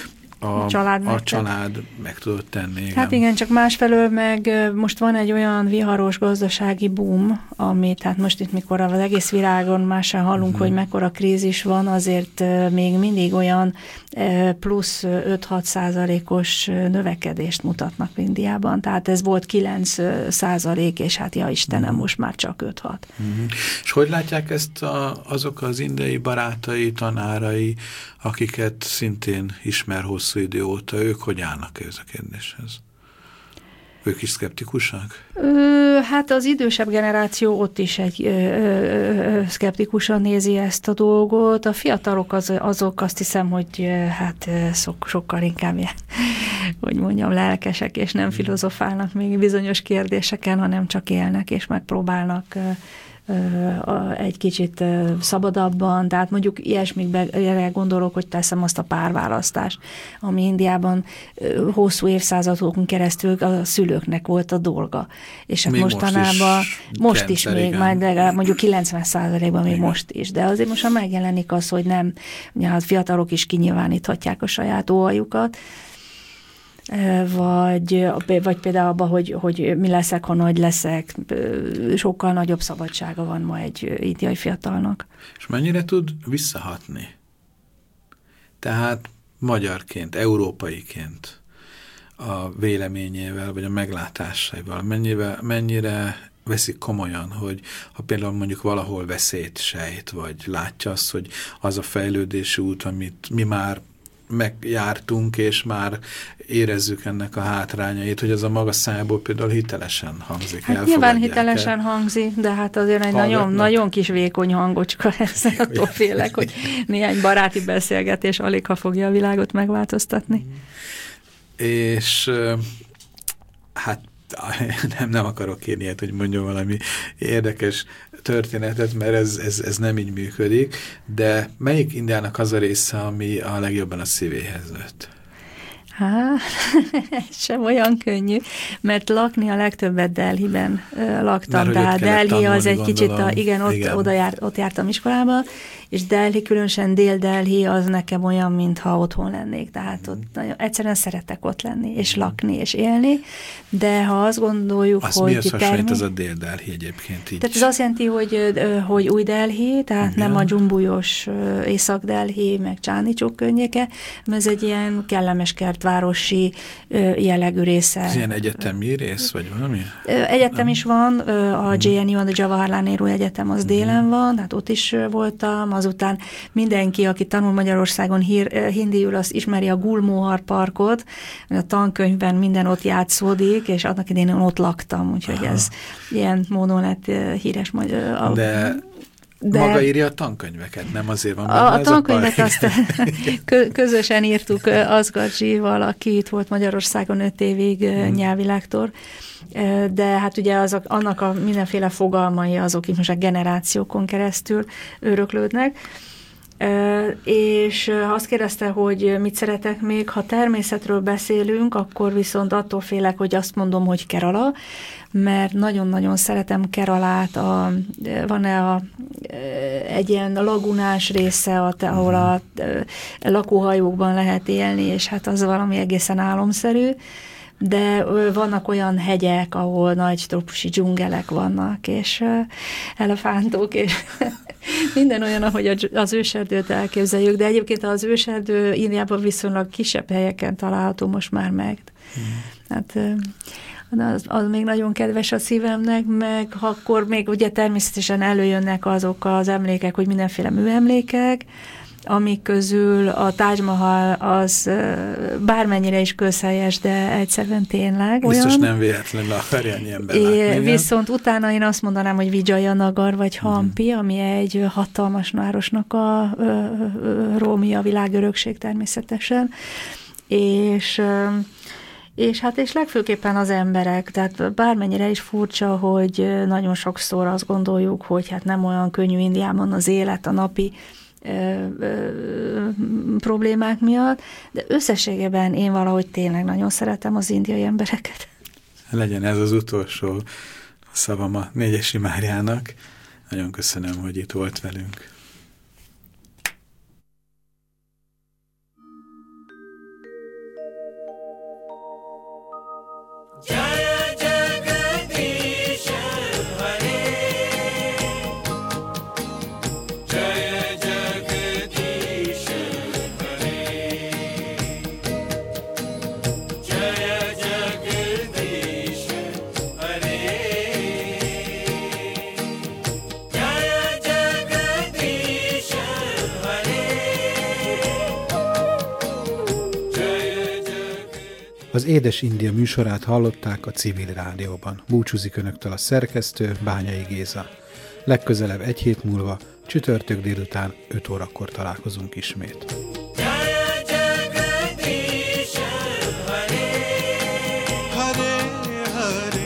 Speaker 2: a,
Speaker 3: család,
Speaker 2: a család meg tudott tenni. Igen.
Speaker 3: Hát igen, csak másfelől meg most van egy olyan viharos gazdasági boom, ami, tehát most itt mikor az egész világon mással hallunk, uh-huh. hogy mekkora krízis van, azért még mindig olyan plusz öt-hat százalékos növekedést mutatnak Indiában. Tehát ez volt kilenc százalék, és hát ja Istenem, uh-huh. most már csak öt-hat.
Speaker 2: Uh-huh. És hogy látják ezt a, azok az indiai barátai, tanárai, akiket szintén ismer hosszú idő óta, ők hogy állnak ez a kérdéshez? Ők is szkeptikusak?
Speaker 3: Ö, hát az idősebb generáció ott is egy ö, ö, szkeptikusan nézi ezt a dolgot. A fiatalok az, azok azt hiszem, hogy hát szok, sokkal inkább ilyen, hogy mondjam, lelkesek, és nem filozofálnak még bizonyos kérdéseken, hanem csak élnek, és megpróbálnak egy kicsit szabadabban, tehát mondjuk ilyesmikbe gondolok, hogy teszem azt a párválasztást, ami Indiában hosszú évszázadokon keresztül a szülőknek volt a dolga. És hát mostanában, most is, most is még, igen. Majd legalább mondjuk kilencven százalékban még igen. most is, de azért most már megjelenik az, hogy nem, a fiatalok is kinyilváníthatják a saját óhajukat, Vagy, vagy például abban, hogy, hogy mi leszek, ha nagy leszek, sokkal nagyobb szabadsága van ma egy indiai fiatalnak.
Speaker 2: És mennyire tud visszahatni? Tehát magyarként, európaiként a véleményével, vagy a meglátásaival, mennyire, mennyire veszik komolyan, hogy ha például mondjuk valahol veszélyt sejt, vagy látja azt, hogy az a fejlődési út, amit mi már megjártunk, és már érezzük ennek a hátrányait, hogy az a maga szájából például hitelesen hangzik.
Speaker 3: Hát nyilván hitelesen el. hangzik, de hát azért egy nagyon, nagyon kis vékony hangocska, ezt attól félek, hogy néhány baráti beszélgetés alig ha fogja a világot megváltoztatni.
Speaker 2: És hát nem, nem akarok én ilyet, hogy mondjam valami érdekes történetet, mert ez, ez, ez nem így működik, de melyik Indiának az a része, ami a legjobban a szívéhez nőtt?
Speaker 3: Hát, sem olyan könnyű, mert lakni a legtöbbet Delhiben laktam, tehát Delhi az egy kicsit, a, igen, ott, igen. Oda jár, ott jártam iskolába, és Delhi, különösen Dél-Delhi az nekem olyan, mintha otthon lennék, tehát ott nagyon, egyszerűen szeretek ott lenni, és lakni, és élni, de ha azt gondoljuk,
Speaker 2: azt
Speaker 3: hogy...
Speaker 2: Mihez hasonlít az a Dél-Delhi egyébként így?
Speaker 3: Tehát ez azt jelenti, hogy, hogy új Delhi, tehát igen. nem a dzsumbujos Észak-Delhi, meg Csánicsok környéke, ez egy ilyen kellemes kertvárosi jellegű része.
Speaker 2: Ez ilyen egyetemi rész, vagy valami?
Speaker 3: Egyetem nem. is van, a jé en u, a Jawaharlal Nehru Egyetem az uh-huh. délen van, hát ott is voltam, azután mindenki, aki tanul Magyarországon hír, hindiül, az ismeri a Gulmohar Parkot, a tankönyvben minden ott játszódik, és annak idején ott laktam, úgyhogy Aha. ez ilyen módon lett híres magyar.
Speaker 2: De... De maga írja a tankönyveket, nem azért van
Speaker 3: a, a tankönyvet a azt közösen írtuk Azgadzsival, aki itt volt Magyarországon öt évig hmm. nyelvilektor, de hát ugye azok, annak a mindenféle fogalmai azok itt most a generációkon keresztül öröklődnek. És azt kérdezte, hogy mit szeretek még, ha természetről beszélünk, akkor viszont attól félek, hogy azt mondom, hogy Kerala, mert nagyon-nagyon szeretem Keralát, a, van-e a, egy ilyen lagunás része, ahol a, a lakóhajókban lehet élni, és hát az valami egészen álomszerű, de vannak olyan hegyek, ahol nagy trópusi dzsungelek vannak, és elefántok, és minden olyan, ahogy az őserdőt elképzeljük, de egyébként az őserdő Indiában viszonylag kisebb helyeken található most már meg. Hmm. Hát az, az még nagyon kedves a szívemnek, meg akkor még ugye természetesen előjönnek azok az emlékek, hogy mindenféle műemlékek, amik közül a Taj Mahal az bármennyire is közhelyes, de egyszerűen tényleg
Speaker 2: biztos
Speaker 3: olyan.
Speaker 2: nem véletlenül akarja annyi ember látni.
Speaker 3: Viszont utána én azt mondanám, hogy Vijayanagar vagy Hampi, uh-huh. ami egy hatalmas városnak a ö, ö, rómia világörökség természetesen, és És hát és legfőképpen az emberek, tehát bármennyire is furcsa, hogy nagyon sokszor azt gondoljuk, hogy hát nem olyan könnyű Indiában az élet, a napi Ö, ö, problémák miatt, de összességében én valahogy tényleg nagyon szeretem az indiai embereket.
Speaker 2: Legyen ez az utolsó szavam a Négyesi Máriának. Nagyon köszönöm, hogy itt volt velünk. Az Édes India műsorát hallották a Civil Rádióban. Búcsúzik önöktől a szerkesztő, Bányai Géza. Legközelebb egy hét múlva, csütörtök délután öt órakor találkozunk ismét.
Speaker 6: Hare Hare